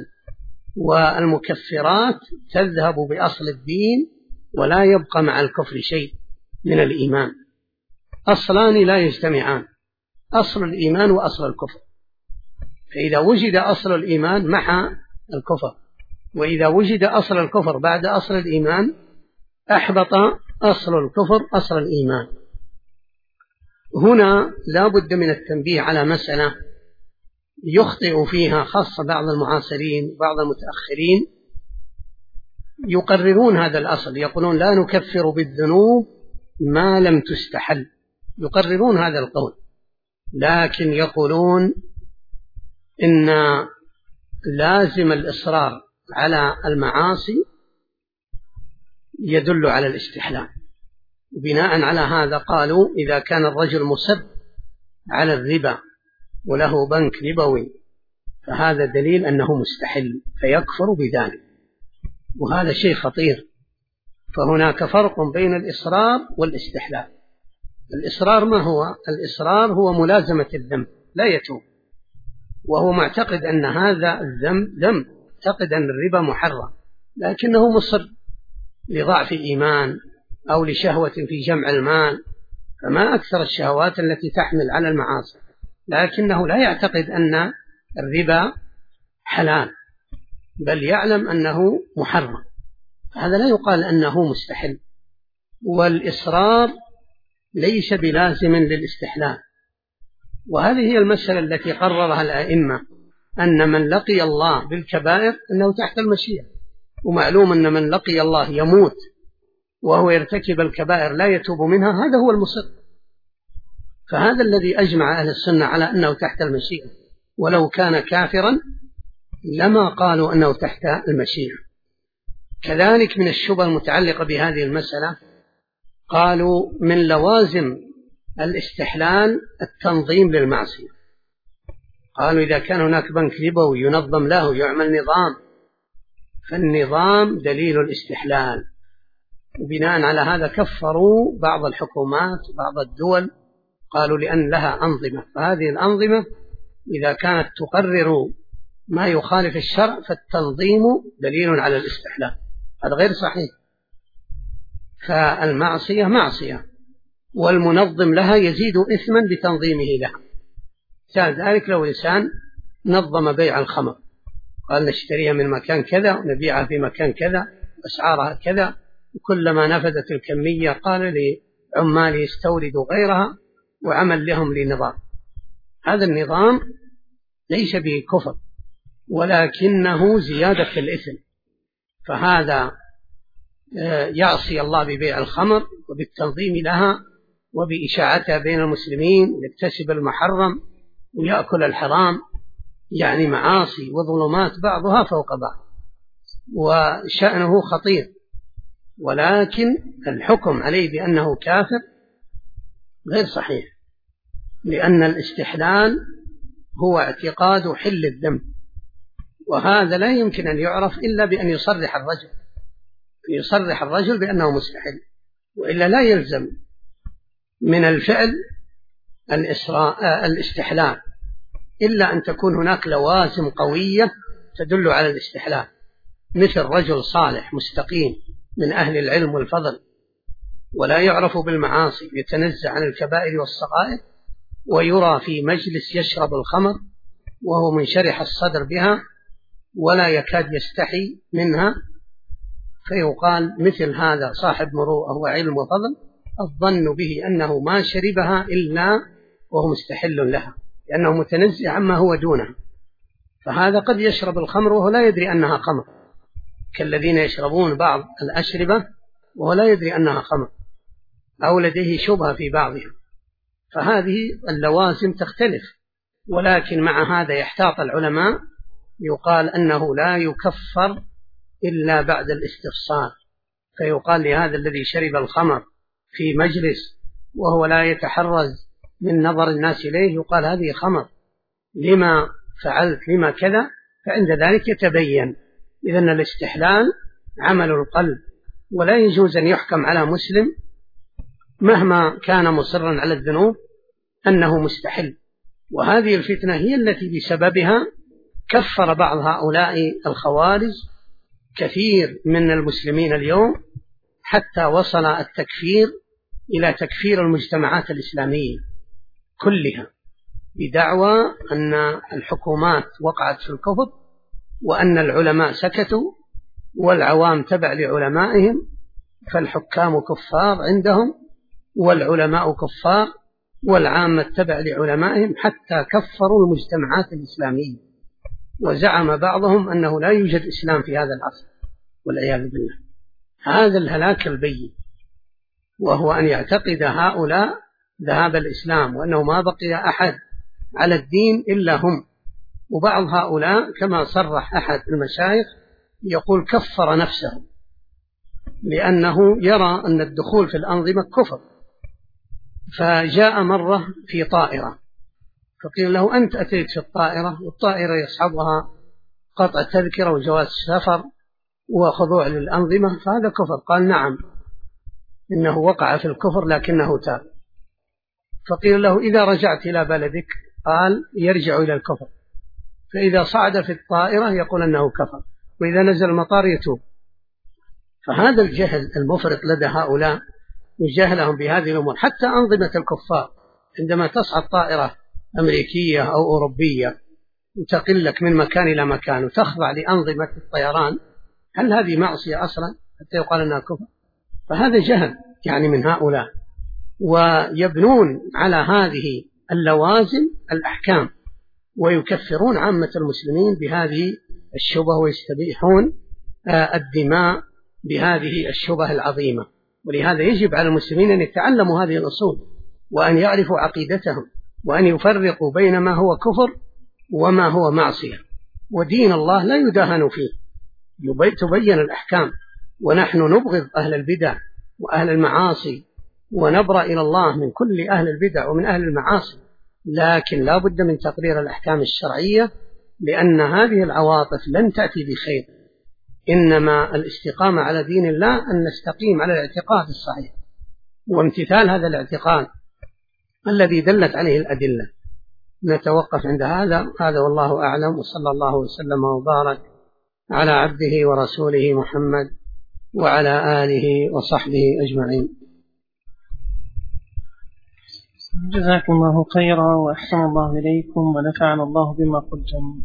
A: والمكفرات تذهب بأصل الدين ولا يبقى مع الكفر شيء من الإيمان. أصلان لا يجتمعان، أصل الإيمان وأصل الكفر، فإذا وجد أصل الإيمان محى الكفر، وإذا وجد أصل الكفر بعد أصل الإيمان أحبط أصل الكفر أصل الإيمان. هنا لا بد من التنبيه على مسألة يخطئ فيها خاصة بعض المعاصرين وبعض المتأخرين، يقررون هذا الأصل، يقولون لا نكفر بالذنوب ما لم تستحل، يقررون هذا القول، لكن يقولون إن لازم الإصرار على المعاصي يدل على الاستحلال. وبناء على هذا قالوا إذا كان الرجل مصر على الربا وله بنك ربوي فهذا دليل أنه مستحل فيكفر بذلك، وهذا شيء خطير. فهناك فرق بين الإصرار والاستحلال، الإصرار ما هو؟ الإصرار هو ملازمة الذنب لا يتوب، وهو معتقد أن هذا الذنب ذنب، معتقد أن الربا محرم، لكنه مصر لضعف إيمان أو لشهوة في جمع المال، فما أكثر الشهوات التي تحمل على المعاصي، لكنه لا يعتقد أن الربا حلال، بل يعلم أنه محرم، هذا لا يقال أنه مستحل. والإصرار ليس بلازم للاستحلال، وهذه هي المسألة التي قررها الأئمة، أن من لقي الله بالكبائر أنه تحت المشيئة، ومعلوم أن من لقي الله يموت وهو يرتكب الكبائر لا يتوب منها، هذا هو المصر. فهذا الذي أجمع أهل السنة على أنه تحت المشيئة، ولو كان كافرا لما قالوا أنه تحت المشيئة. كذلك من الشبهة المتعلقة بهذه المسألة، قالوا من لوازم الاستحلال التنظيم للمعصية، قالوا إذا كان هناك بنك ربوي ينظم له يعمل نظام، فالنظام دليل الاستحلال، وبناء على هذا كفروا بعض الحكومات وبعض الدول، قالوا لأن لها أنظمة، فهذه الأنظمة إذا كانت تقرر ما يخالف الشرع فالتنظيم دليل على الاستحلال، هذا غير صحيح. فالمعصية معصية، والمنظم لها يزيد إثما بتنظيمه لها. مثال ذلك لو إنسان نظم بيع الخمر، قال نشتريها من مكان كذا ونبيعها في مكان كذا أسعارها كذا، وكلما نفذت الكمية قال لعماله استوردوا غيرها، وعمل لهم لنظام. هذا النظام ليس به كفر، ولكنه زيادة في الإثم، فهذا يعصي الله ببيع الخمر وبالتنظيم لها وبإشاعتها بين المسلمين، يكتسب المحرم ويأكل الحرام، يعني معاصي وظلمات بعضها فوق بعض، وشأنه خطير. ولكن الحكم عليه بأنه كافر غير صحيح، لأن الاستحلال هو اعتقاد حل الذنب، وهذا لا يمكن أن يعرف إلا بأن يصرح الرجل بأنه مستحل، وإلا لا يلزم من الفعل الاستحلال إلا أن تكون هناك لوازم قوية تدل على الاستحلال، مثل رجل صالح مستقيم من أهل العلم والفضل ولا يعرف بالمعاصي، يتنزه عن الكبائر والصغائر، ويرى في مجلس يشرب الخمر وهو منشرح الصدر بها ولا يكاد يستحي منها، فيقال مثل هذا صاحب مروءة وعلم وفضل، الظن به أنه ما شربها إلا وهو مستحل لها، لأنه متنزه عما هو دونه. فهذا قد يشرب الخمر وهو لا يدري أنها خمر، كالذين يشربون بعض الأشربة وهو لا يدري أنها خمر، أو لديه شبهة في بعضها. فهذه اللوازم تختلف، ولكن مع هذا يحتاط العلماء، يقال أنه لا يكفر إلا بعد الاستفصال، فيقال لهذا الذي شرب الخمر في مجلس وهو لا يتحرز من نظر الناس إليه، يقال هذه خمر، لما فعلت لما كذا، فعند ذلك يتبين. إذن الاستحلال عمل القلب، ولا يجوز أن يحكم على مسلم مهما كان مصرا على الذنوب أنه مستحل. وهذه الفتنة هي التي بسببها كفر بعض هؤلاء الخوارج كثير من المسلمين اليوم، حتى وصل التكفير إلى تكفير المجتمعات الإسلامية كلها، بدعوى أن الحكومات وقعت في الكفر، وأن العلماء سكتوا والعوام تبع لعلمائهم، فالحكام كفار عندهم والعلماء كفار والعامة تبع لعلمائهم، حتى كفروا المجتمعات الإسلامية، وزعم بعضهم أنه لا يوجد إسلام في هذا العصر والعياذ بالله. هذا الهلاك البين، وهو أن يعتقد هؤلاء ذهاب الإسلام، وأنه ما بقي أحد على الدين إلا هم. وبعض هؤلاء كما صرح أحد المشايخ يقول كفر نفسه، لأنه يرى أن الدخول في الأنظمة كفر. فجاء مرة في طائرة، فقيل له أنت أتيت في الطائرة والطائرة يصحبها قطع تذكرة وجواز سفر وخضوع للأنظمة، فهذا كفر. قال نعم، إنه وقع في الكفر لكنه تاب. فقيل له إذا رجعت إلى بلدك قال يرجع إلى الكفر، فإذا صعد في الطائرة يقول أنه كفر، وإذا نزل المطار يتوب. فهذا الجهل المفرط لدى هؤلاء وجهلهم بهذه الأمور. حتى أنظمة الكفار عندما تصعد طائرة أمريكية أو أوروبية وتقل لك من مكان إلى مكان وتخضع لأنظمة الطيران، هل هذه معصية أصلا حتى يقال أنها كفر؟ فهذا جهل يعني من هؤلاء، ويبنون على هذه اللوازم الأحكام ويكفرون عامة المسلمين بهذه الشبه ويستبيحون الدماء بهذه الشبه العظيمة. ولهذا يجب على المسلمين أن يتعلموا هذه الأصول وأن يعرفوا عقيدتهم وأن يفرقوا بين ما هو كفر وما هو معصية. ودين الله لا يداهن فيه، تبين الأحكام. ونحن نبغض أهل البدع وأهل المعاصي ونبرأ إلى الله من كل أهل البدع ومن أهل المعاصي، لكن لا بد من تقرير الأحكام الشرعية، لأن هذه العواطف لن تأتي بخير. إنما الاستقامة على دين الله أن نستقيم على الاعتقاد الصحيح وامتثال هذا الاعتقاد الذي دلت عليه الأدلة. نتوقف عند هذا والله أعلم، وصلى الله وسلم وبارك على عبده ورسوله محمد وعلى آله وصحبه أجمعين.
B: جزاكم الله خيرا وأحسن الله إليكم ونفعنا الله بما قلتم.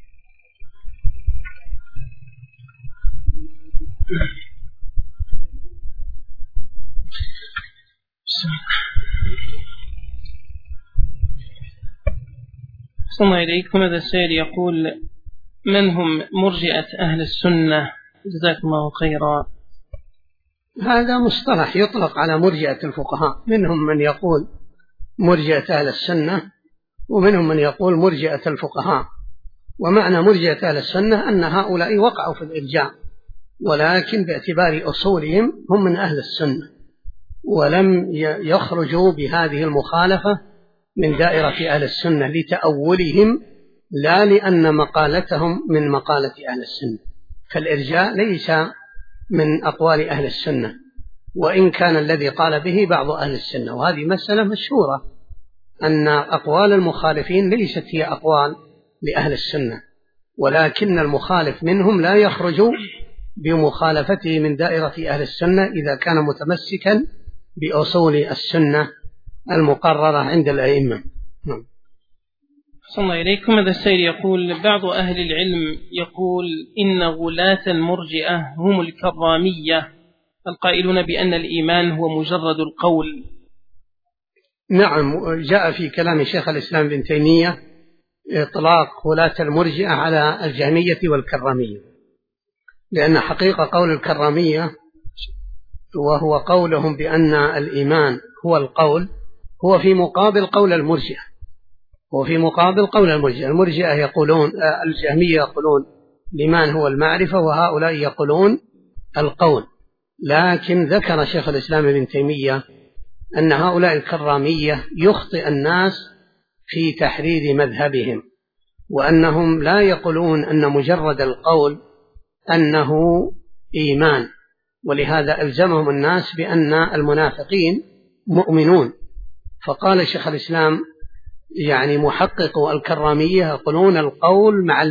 B: أحسن إليكم. هذا السائل يقول: من هم مرجئة أهل السنة؟ جزاكم الله خيرا.
A: هذا مصطلح يطلق على مرجئة الفقهاء، منهم من يقول مرجئة أهل السنة ومنهم من يقول مرجئة الفقهاء. ومعنى مرجئة أهل السنة أن هؤلاء وقعوا في الإرجاء، ولكن باعتبار أصولهم هم من أهل السنة ولم يخرجوا بهذه المخالفة من دائرة أهل السنة لتأولهم، لا لأن مقالتهم من مقالة أهل السنة. فالإرجاء ليس من أقوال أهل السنة، وإن كان الذي قال به بعض أهل السنة. وهذه مسألة مشهورة أن أقوال المخالفين ليست هي أقوال لأهل السنة، ولكن المخالف منهم لا يخرج بمخالفته من دائرة أهل السنة إذا كان متمسكا بأصول السنة المقررة عند الأئمة.
B: صلى الله إليكم. هذا السائل يقول: بعض أهل العلم يقول إن غلاة المرجئة هم الكرامية القائلون بأن الإيمان هو مجرد القول.
A: نعم، جاء في كلام شيخ الإسلام ابن تيمية إطلاق غلاة المرجئة على الجهمية والكرامية، لأن حقيقة قول الكرامية وهو قولهم بأن الإيمان هو القول هو في مقابل قول المرجئة، المرجئة يقولون، الجهمية يقولون الإيمان هو المعرفة، وهؤلاء يقولون القول. لكن ذكر شيخ الإسلام ابن تيمية أن هؤلاء الكرامية يخطئ الناس في تحرير مذهبهم، وأنهم لا يقولون أن مجرد القول أنه إيمان، ولهذا ألزمهم الناس بأن المنافقين مؤمنون. فقال شيخ الإسلام يعني محقق الكرامية يقولون القول مع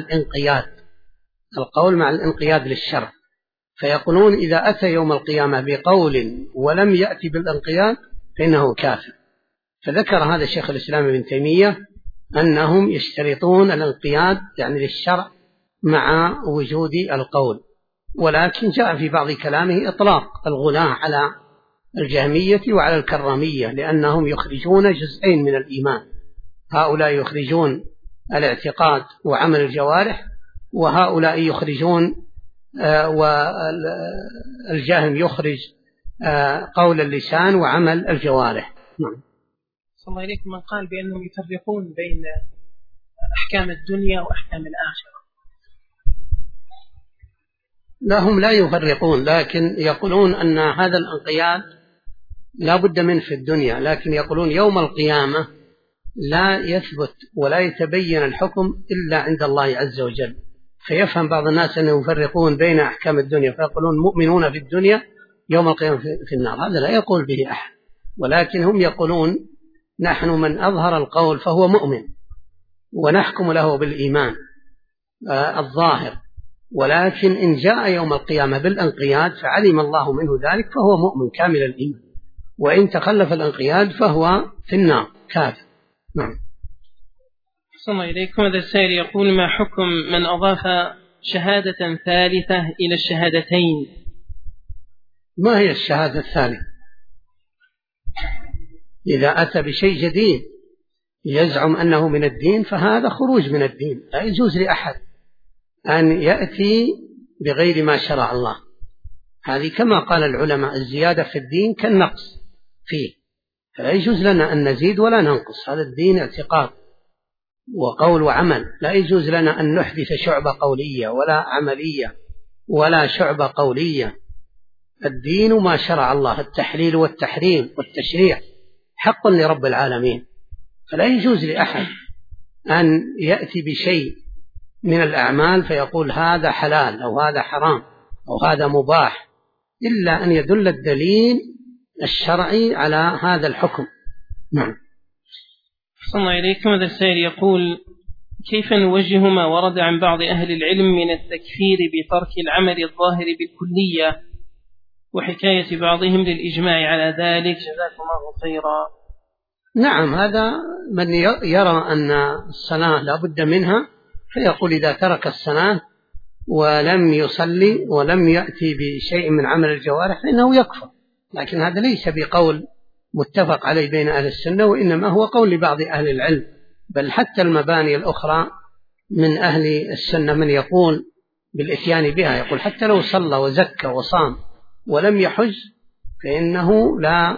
A: الانقياد للشرع، فيقولون إذا أتى يوم القيامة بقول ولم يأتي بالانقياد فإنه كافر. فذكر هذا الشيخ الإسلام ابن تيمية أنهم يشترطون الانقياد يعني للشرع مع وجود القول، ولكن جاء في بعض كلامه إطلاق الغلاة على الجهمية وعلى الكرامية، لأنهم يخرجون جزئين من الإيمان، هؤلاء يخرجون الاعتقاد وعمل الجوارح، وهؤلاء يخرجون والجهم يخرج قول اللسان وعمل الجوارح. نعم.
B: صلى الله عليكم. من قال بأنهم يفرقون بين أحكام الدنيا وأحكام الآخرة؟
A: لا، هم لا يفرقون، لكن يقولون أن هذا الانقياد لا بد منه في الدنيا، لكن يقولون يوم القيامة لا يثبت ولا يتبين الحكم إلا عند الله عز وجل. فيفهم بعض الناس أنهم يفرقون بين أحكام الدنيا فيقولون مؤمنون في الدنيا يوم القيامة في النار، هذا لا يقول به أحد، ولكن هم يقولون نحن من أظهر القول فهو مؤمن ونحكم له بالإيمان الظاهر، ولكن إن جاء يوم القيامة بالانقياد فعلم الله منه ذلك فهو مؤمن كامل الإيمان، وإن تخلف الانقياد فهو في النار كافر. نعم.
B: صلى إليكم. هذا السائل يقول: ما حكم من أضاف شهادة ثالثة إلى الشهادتين؟
A: ما هي الشهادة الثالثة؟ إذا أتى بشيء جديد يزعم أنه من الدين فهذا خروج من الدين، لا يجوز لأحد أن يأتي بغير ما شرع الله. هذه كما قال العلماء الزيادة في الدين كالنقص فيه، فلا يجوز لنا أن نزيد ولا ننقص. هذا الدين اعتقاد وقول وعمل، لا يجوز لنا أن نحدث شعبة قولية ولا عملية ولا شعبة قولية. الدين ما شرع الله، التحليل والتحريم والتشريع حق لرب العالمين، فلا يجوز لأحد أن يأتي بشيء من الأعمال فيقول هذا حلال أو هذا حرام أو هذا مباح، إلا أن يدل الدليل الشرعي على هذا الحكم. نعم.
B: صلى إليكم. هذا السائل يقول: كيف نوجه ما ورد عن بعض أهل العلم من التكفير بترك العمل الظاهر بالكلية وحكاية بعضهم للإجماع على ذلك؟ جزاكم الله خيرا.
A: نعم، هذا من يرى أن الصلاة لا بد منها فيقول إذا ترك الصلاة ولم يصلي ولم يأتي بشيء من عمل الجوارح فإنه يكفر، لكن هذا ليس بقول متفق عليه بين أهل السنة، وإنما هو قول لبعض أهل العلم، بل حتى المباني الأخرى من أهل السنة من يقول بالإتيان بها، يقول حتى لو صلى وزكى وصام ولم يحج فإنه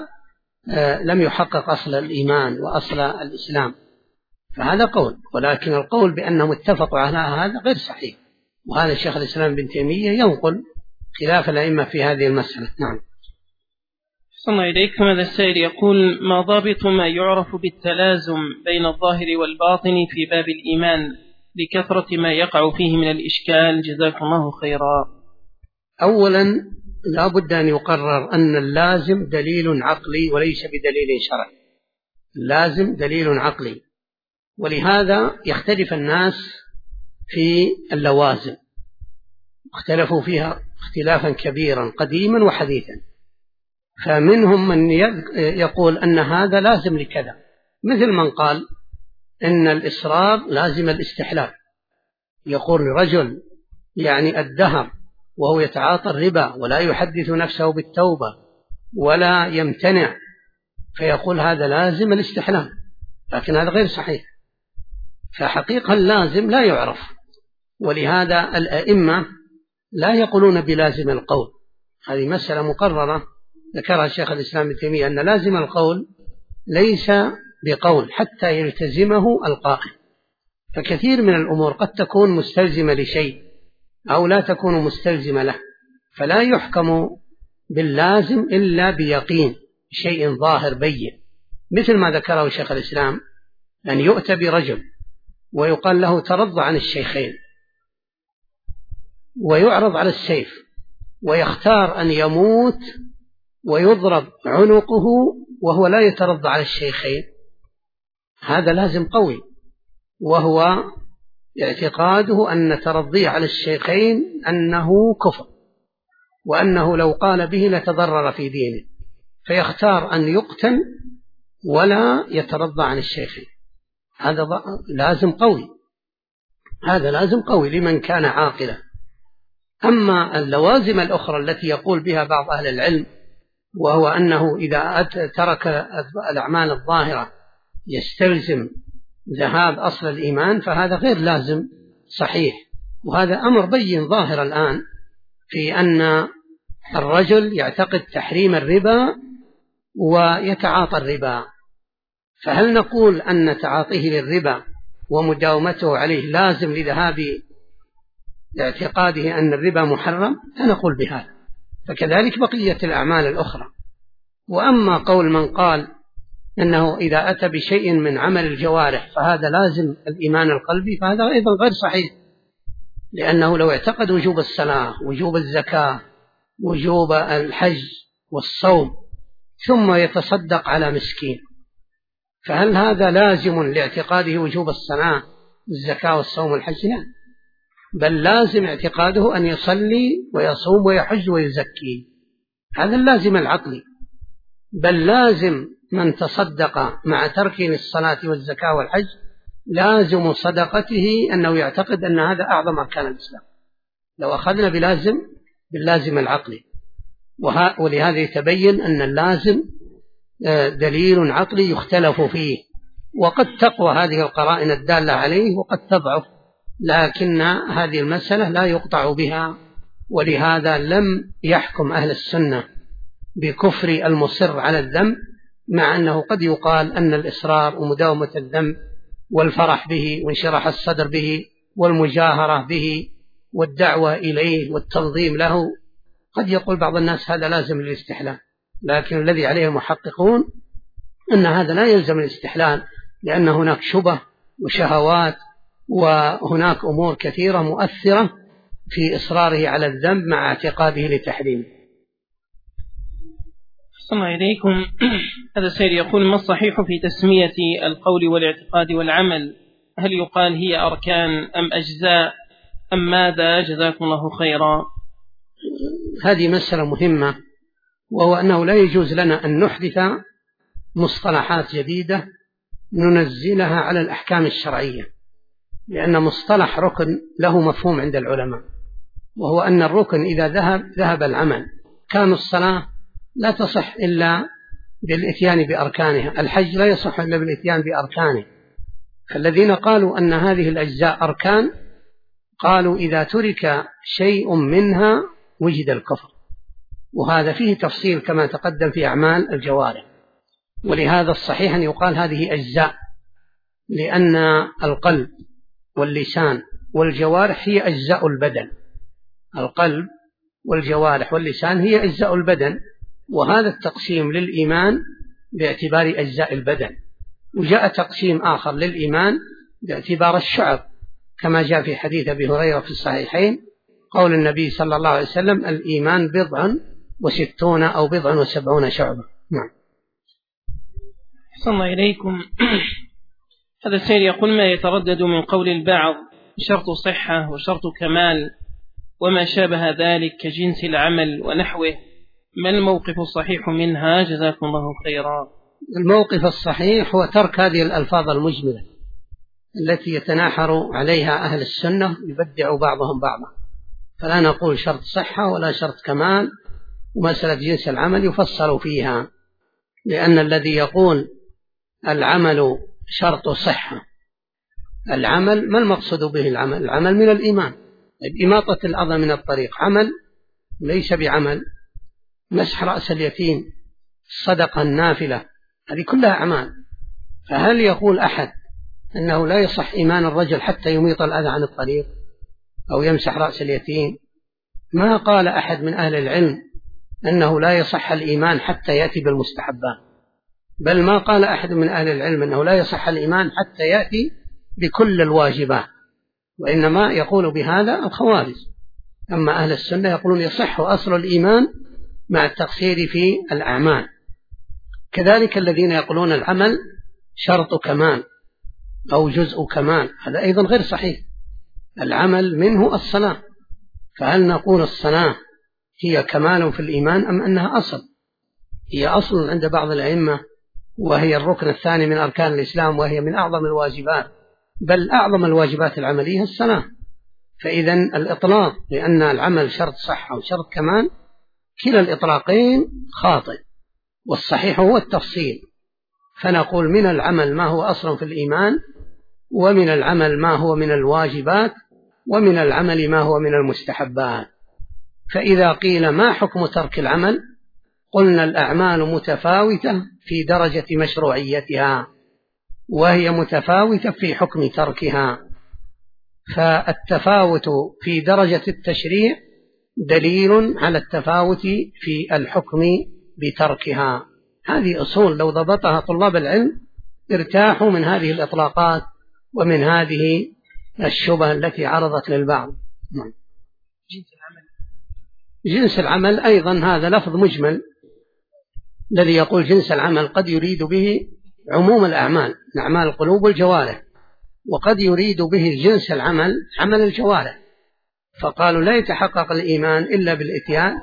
A: لم يحقق أصل الإيمان وأصل الإسلام، فهذا قول. ولكن القول بأنهم اتفقوا على هذا غير صحيح، وهذا الشيخ الإسلام ابن تيمية ينقل خلاف الأئمة في هذه المسألة. نعم.
B: صلى إليكم. هذا السائل يقول: ما ضابط ما يعرف بالتلازم بين الظاهر والباطن في باب الإيمان لكثرة ما يقع فيه من الإشكال؟ جزاكم الله خيرا.
A: أولا لا بد أن يقرر أن اللازم دليل عقلي وليس بدليل شرعي، اللازم دليل عقلي، ولهذا يختلف الناس في اللوازم، اختلفوا فيها اختلافا كبيرا قديما وحديثا، فمنهم من يقول أن هذا لازم لكذا، مثل من قال إن الإصرار لازم الاستحلال، يقول رجل يعني الدهر وهو يتعاطى الربا ولا يحدث نفسه بالتوبة ولا يمتنع، فيقول هذا لازم الاستحلال، لكن هذا غير صحيح، فحقيقة اللازم لا يعرف، ولهذا الأئمة لا يقولون بلازم القول. هذه مسألة مقررة ذكرها الشيخ الإسلام ابن تيمية، أن لازم القول ليس بقول حتى يلتزمه القائل، فكثير من الأمور قد تكون مستلزمة لشيء أو لا تكون مستلزمة له، فلا يحكم باللازم إلا بيقين شيء ظاهر بين، مثل ما ذكره شيخ الإسلام أن يؤتى برجل ويقال له ترض عن الشيخين ويعرض على السيف ويختار أن يموت ويضرب عنقه وهو لا يترضى على الشيخين، هذا لازم قوي، وهو اعتقاده أن ترضيه على الشيخين أنه كفر، وأنه لو قال به لتضرر في دينه، فيختار أن يقتل ولا يترضى عن الشيخين، هذا لازم قوي، هذا لازم قوي لمن كان عاقلا. أما اللوازم الأخرى التي يقول بها بعض أهل العلم، وهو أنه إذا ترك الأعمال الظاهرة يستلزم ذهاب أصل الإيمان، فهذا غير لازم صحيح، وهذا أمر بين ظاهر الآن في أن الرجل يعتقد تحريم الربا ويتعاطى الربا، فهل نقول أن تعاطيه للربا ومداومته عليه لازم لذهاب اعتقاده أن الربا محرم؟ لا نقول بهذا، فكذلك بقية الأعمال الأخرى. وأما قول من قال أنه إذا أتى بشيء من عمل الجوارح فهذا لازم الإيمان القلبي، فهذا أيضا غير صحيح، لأنه لو اعتقد وجوب الصلاة وجوب الزكاة وجوب الحج والصوم ثم يتصدق على مسكين فهل هذا لازم لاعتقاده وجوب الصلاة الزكاة والصوم والحج؟ لا، بل لازم اعتقاده أن يصلي ويصوم ويحج ويزكي، هذا اللازم العقلي. بل لازم من تصدق مع تركه للصلاة والزكاة والحج لازم صدقته أنه يعتقد أن هذا أعظم أركان الإسلام، لو أخذنا باللازم العقلي. ولهذا يتبين أن اللازم دليل عقلي يختلف فيه، وقد تقوى هذه القرائن الدالة عليه وقد تضعف، لكن هذه المسألة لا يقطع بها. ولهذا لم يحكم أهل السنة بكفر المصر على الذنب، مع أنه قد يقال أن الإصرار ومداومة الذنب والفرح به وانشراح الصدر به والمجاهرة به والدعوة إليه والتنظيم له، قد يقول بعض الناس هذا لازم للاستحلال، لكن الذي عليه المحققون أن هذا لا يلزم الاستحلال، لأن هناك شبه وشهوات وهناك أمور كثيرة مؤثرة في إصراره على الذنب مع اعتقاده لتحريمه.
B: صلى إليكم. هذا السيد يقول: ما الصحيح في تسمية القول والاعتقاد والعمل؟ هل يقال هي أركان أم أجزاء أم ماذا؟ جزاكم الله خيرا.
A: هذه مسألة مهمة، وهو أنه لا يجوز لنا أن نحدث مصطلحات جديدة ننزلها على الأحكام الشرعية، لأن مصطلح ركن له مفهوم عند العلماء، وهو أن الركن إذا ذهب العمل، كان الصلاة لا تصح إلا بالإتيان بأركانها، الحج لا يصح إلا بالإتيان بأركانه. فالذين قالوا أن هذه الأجزاء أركان قالوا إذا ترك شيء منها وجد الكفر، وهذا فيه تفصيل كما تقدم في أعمال الجوارح. ولهذا الصحيح أن يقال هذه أجزاء، لأن القلب واللسان والجوارح هي أجزاء البدن، القلب والجوارح واللسان هي أجزاء البدن، وهذا التقسيم للإيمان باعتبار أجزاء البدن. وجاء تقسيم آخر للإيمان باعتبار الشعب، كما جاء في حديث أبي هريرة في الصحيحين قول النبي صلى الله عليه وسلم: الإيمان 60 أو 70 شعبة. نعم.
B: صلى الله إليكم. هذا السيد يقول: ما يتردد من قول البعض شرط صحة وشرط كمال وما شابه ذلك كجنس العمل ونحوه، ما الموقف الصحيح منها؟ جزاكم الله خيرا.
A: الموقف الصحيح هو ترك هذه الألفاظ المجملة التي يتناحر عليها أهل السنة، يبدع بعضهم بعضا، فلا نقول شرط صحة ولا شرط كمال، ومسألة جنس العمل يفصل فيها، لأن الذي يقول العمل شرط صحة، العمل ما المقصود به؟ العمل من الإيمان. إماطة الأذى من الطريق عمل ليس بعمل، مسح رأس اليتيم، الصدقة النافلة، هذه كلها أعمال. فهل يقول أحد أنه لا يصح إيمان الرجل حتى يميط الأذى عن الطريق أو يمسح رأس اليتيم؟ ما قال أحد من أهل العلم أنه لا يصح الإيمان حتى يأتي بالمستحبات، بل ما قال أحد من أهل العلم أنه لا يصح الإيمان حتى يأتي بكل الواجبات، وإنما يقول بهذا الخوارج. أما أهل السنة يقولون يصح أصل الإيمان مع التقصير في الأعمال. كذلك الذين يقولون العمل شرط كمال أو جزء كمال، هذا أيضا غير صحيح. العمل منه الصلاة، فهل نقول الصلاة هي كمال في الإيمان أم أنها أصل؟ هي أصل عند بعض الأئمة، وهي الركن الثاني من أركان الإسلام، وهي من أعظم الواجبات، بل أعظم الواجبات العملية الصلاة. فإذا الإطلاق لأن العمل شرط صحة وشرط كمال، كلا الإطلاقين خاطئ، والصحيح هو التفصيل. فنقول من العمل ما هو أصل في الإيمان، ومن العمل ما هو من الواجبات، ومن العمل ما هو من المستحبات. فإذا قيل ما حكم ترك العمل، قلنا الأعمال متفاوتة في درجة مشروعيتها، وهي متفاوتة في حكم تركها، فالتفاوت في درجة التشريع دليل على التفاوت في الحكم بتركها. هذه أصول لو ضبطها طلاب العلم ارتاحوا من هذه الإطلاقات ومن هذه الشبه التي عرضت للبعض. جنس العمل أيضا هذا لفظ مجمل، الذي يقول جنس العمل قد يريد به عموم الأعمال، أعمال القلوب والجوارح، وقد يريد به جنس العمل عمل الجوارح، فقالوا لا يتحقق الإيمان إلا بالإتيان.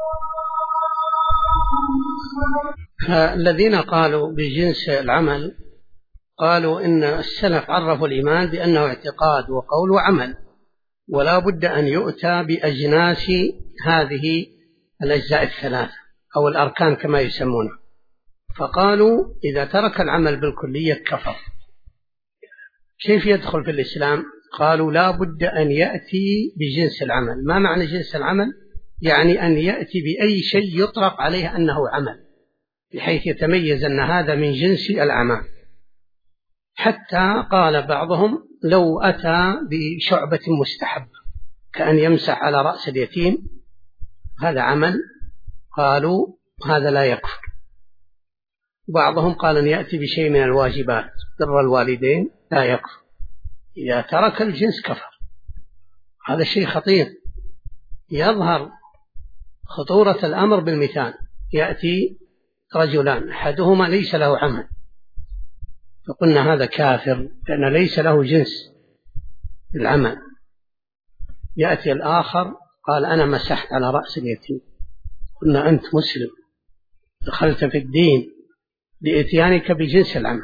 A: فالذين قالوا بجنس العمل قالوا إن السلف عرفوا الإيمان بأنه اعتقاد وقول وعمل، ولا بد أن يؤتى بأجناس هذه الأجزاء الثلاثة أو الأركان كما يسمونه. فقالوا إذا ترك العمل بالكلية كفر. كيف يدخل في الإسلام؟ قالوا لا بد أن يأتي بجنس العمل. ما معنى جنس العمل؟ يعني أن يأتي بأي شيء يطلق عليه أنه عمل، بحيث يتميز أن هذا من جنس الأعمال. حتى قال بعضهم لو أتى بشعبة مستحبة كأن يمسح على رأس اليتيم، هذا عمل، قالوا هذا لا يكفر. بعضهم قال أن يأتي بشيء من الواجبات، بر الوالدين، لا يكفر. إذا ترك الجنس كفر. هذا شيء خطير. يظهر خطورة الأمر بالمثال: يأتي رجلان أحدهما ليس له عمل، فقلنا هذا كافر لأن ليس له جنس العمل. يأتي الآخر قال أنا مسحت على رأس اليتيم، قلنا أنت مسلم دخلت في الدين لإتيانك بجنس العمل.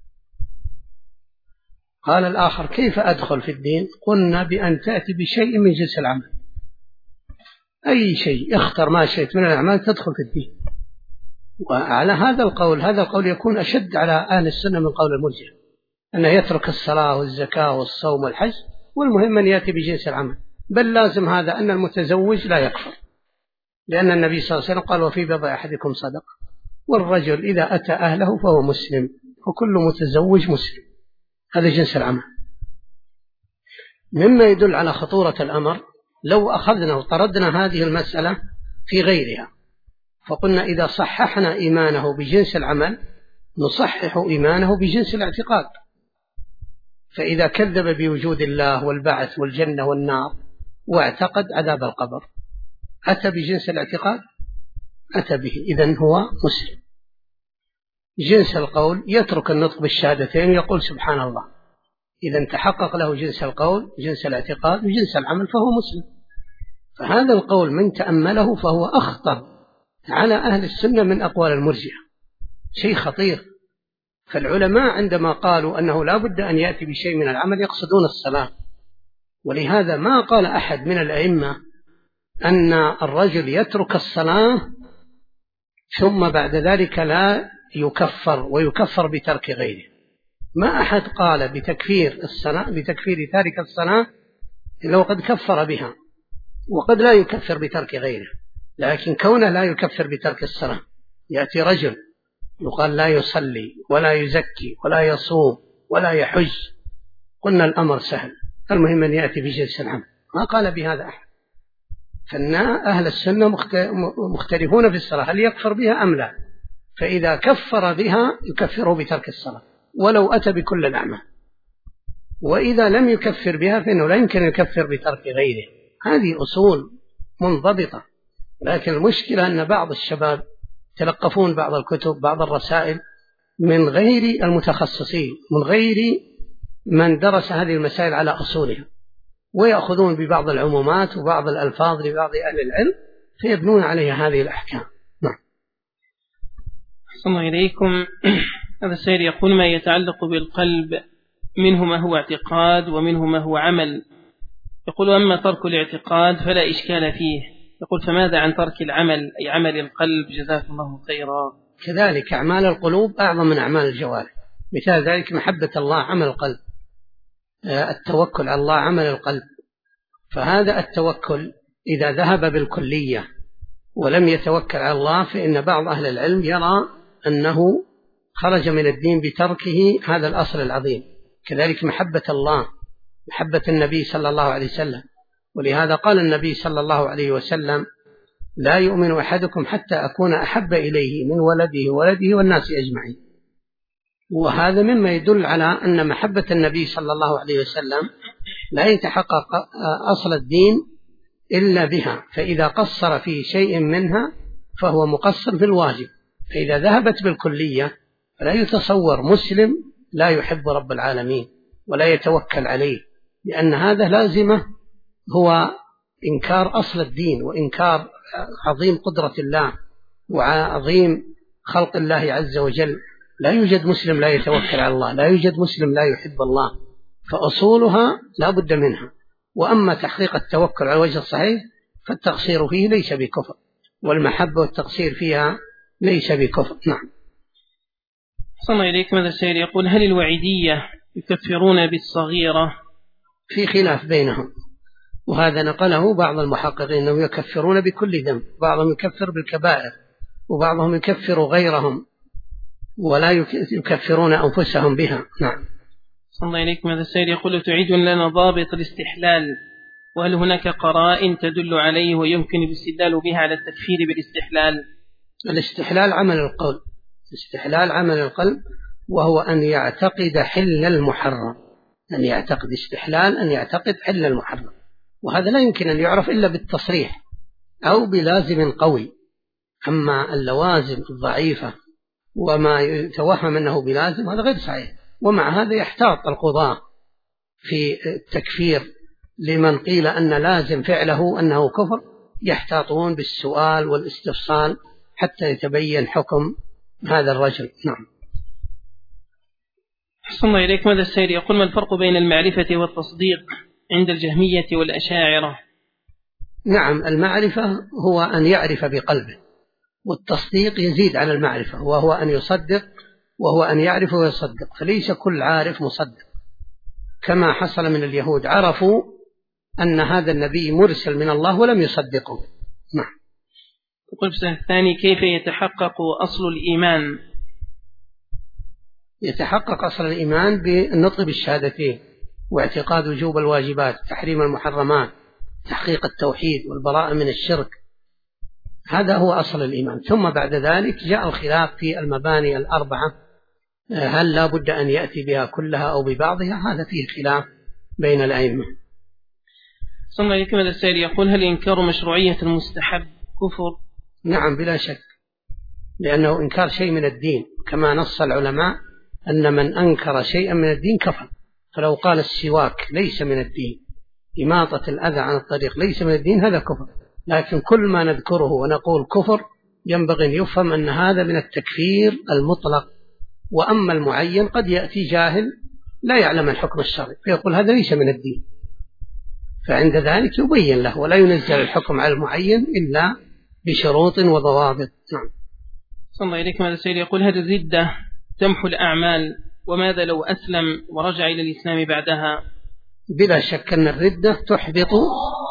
A: قال الآخر كيف أدخل في الدين؟ قلنا بأن تأتي بشيء من جنس العمل، أي شيء، اختر ما شئت من الأعمال تدخل في الدين. وعلى هذا القول يكون أشد على أهل السنة من قول المرجئة، أنه يترك الصلاة والزكاة والصوم والحج، والمهم أن يأتي بجنس العمل. بل لازم هذا أن المتزوج لا يكفر، لأن النبي صلى الله عليه وسلم قال وفي بضع أحدكم صدقة، والرجل إذا أتى أهله فهو مسلم، وكل متزوج مسلم. هذا جنس العمل. مما يدل على خطورة الأمر لو أخذنا وطردنا هذه المسألة في غيرها، فقلنا إذا صححنا إيمانه بجنس العمل نصحح إيمانه بجنس الاعتقاد. فإذا كذب بوجود الله والبعث والجنة والنار واعتقد عذاب القبر، أتى بجنس الاعتقاد؟ أتى به، إذن هو مسلم. جنس القول يترك النطق بالشهادتين ويقول سبحان الله، إذا تحقق له جنس القول جنس الاعتقاد وجنس العمل فهو مسلم. فهذا القول من تأمله فهو أخطر على أهل السنة من أقوال المرجئة، شيء خطير. فالعلماء عندما قالوا أنه لا بد أن يأتي بشيء من العمل يقصدون الصلاة، ولهذا ما قال أحد من الأئمة أن الرجل يترك الصلاة ثم بعد ذلك لا يكفر ويكفر بترك غيره. ما أحد قال بتكفير الصلاة بتكفير تارك الصلاة إلا وقد كفر بها، وقد لا يكفر بترك غيره. لكن كونه لا يكفر بترك الصلاة، يأتي رجل يقال لا يصلي ولا يزكي ولا يصوم ولا يحج، قلنا الأمر سهل، المهم أن يأتي بجنس العمل. ما قال بهذا أحد. فأهل السنة مختلفون في الصلاة هل يكفر بها أم لا. فإذا كفر بها يكفره بترك الصلاة ولو أتى بكل الأعمال، وإذا لم يكفر بها فإنه لا يمكن يكفر بترك غيره. هذه أصول منضبطة. لكن المشكلة أن بعض الشباب يتلقفون بعض الكتب بعض الرسائل من غير المتخصصين، من غير من درس هذه المسائل على أصولها، ويأخذون ببعض العمومات وبعض الألفاظ لبعض أهل العلم فيبنون عليها هذه الأحكام. نعم.
B: أحسن الله إليكم. هذا السائل يقول ما يتعلق بالقلب منه ما هو اعتقاد ومنه ما هو عمل. يقول أما ترك الاعتقاد فلا إشكال فيه. يقول فماذا عن ترك العمل أي عمل القلب؟ جزاك الله خيرا.
A: كذلك أعمال القلوب أعظم من أعمال الجوارح. مثال ذلك محبة الله عمل القلب، التوكل على الله عمل القلب. فهذا التوكل إذا ذهب بالكلية ولم يتوكل على الله فإن بعض أهل العلم يرى أنه خرج من الدين بتركه هذا الأصل العظيم. كذلك محبة الله، محبة النبي صلى الله عليه وسلم. ولهذا قال النبي صلى الله عليه وسلم لا يؤمن أحدكم حتى أكون أحب إليه من ولده والناس أجمعين. وهذا مما يدل على أن محبة النبي صلى الله عليه وسلم لا يتحقق أصل الدين إلا بها. فإذا قصر في شيء منها فهو مقصر في الواجب. فإذا ذهبت بالكلية فلا يتصور مسلم لا يحب رب العالمين ولا يتوكل عليه، لأن هذا لازمه هو إنكار أصل الدين وإنكار عظيم قدرة الله وعظيم خلق الله عز وجل. لا يوجد مسلم لا يتوكل على الله، لا يوجد مسلم لا يحب الله، فأصولها لا بد منها. وأما تحقيق التوكل على الوجه الصحيح فالتقصير فيه ليس بكفر، والمحبة والتقصير فيها ليس بكفر. نعم.
B: صلى الله إليك. ماذا السائل يقول: هل الوعيدية يكفرون بالصغيرة؟
A: في خلاف بينهم، وهذا نقله بعض المحققين أنهم يكفرون بكل ذنب، بعضهم يكفر بالكبائر وبعضهم يكفر غيرهم ولا يكفرون أنفسهم بها. نعم.
B: صلى الله إليك. ماذا السائل يقول: تعيد لنا ضابط الاستحلال، وهل هناك قرائن تدل عليه ويمكن الاستدلال بها على التكفير بالاستحلال؟
A: الاستحلال عمل القلب، الاستحلال عمل القلب، وهو أن يعتقد حل المحرم، أن يعتقد استحلال، أن يعتقد حل المحرم، وهذا لا يمكن أن يعرف إلا بالتصريح أو بلازم قوي. أما اللوازم الضعيفة وما يتوهم أنه بلازم هذا غير صحيح. ومع هذا يحتاط القضاة في التكفير لمن قيل أن لازم فعله أنه كفر، يحتاطون بالسؤال والاستفصال حتى يتبين حكم هذا الرجل. نعم.
B: أحسن الله إليك. ماذا السائل يقول: ما الفرق بين المعرفة والتصديق عند الجهمية والأشاعرة؟
A: نعم، المعرفة هو أن يعرف بقلبه، والتصديق يزيد على المعرفة، وهو أن يصدق، وهو أن يعرف ويصدق، فليس كل عارف مصدق، كما حصل من اليهود، عرفوا أن هذا النبي مرسل من الله ولم يصدقوا. نعم.
B: القسم الثاني: كيف يتحقق أصل الإيمان؟
A: يتحقق أصل الإيمان بالنطق بالشهادتين، واعتقاد وجوب الواجبات، تحريم المحرمات، تحقيق التوحيد والبراءة من الشرك، هذا هو أصل الإيمان. ثم بعد ذلك جاء الخلاف في المباني الأربعة، هل لا بد أن يأتي بها كلها أو ببعضها، هذا فيه خلاف بين الأئمة.
B: صلى الله عليه وسلم. السائل يقول: هل إنكار مشروعية المستحب كفر؟
A: نعم بلا شك، لأنه إنكار شيء من الدين، كما نص العلماء أن من أنكر شيئا من الدين كفر. فلو قال السواك ليس من الدين، إماطة الأذى عن الطريق ليس من الدين، هذا كفر. لكن كل ما نذكره ونقول كفر ينبغي أن يفهم أن هذا من التكفير المطلق. وأما المعين قد يأتي جاهل لا يعلم الحكم الشرعي فيقول هذا ليس من الدين، فعند ذلك يبين له، ولا ينزل الحكم على المعين إلا بشروط وضوابط. نعم.
B: صلى الله إليك. ماذا السائل يقول: هل الردة تمحو الأعمال؟ وماذا لو أسلم ورجع إلى الإسلام بعدها؟
A: بلا شك أن الردة تحبط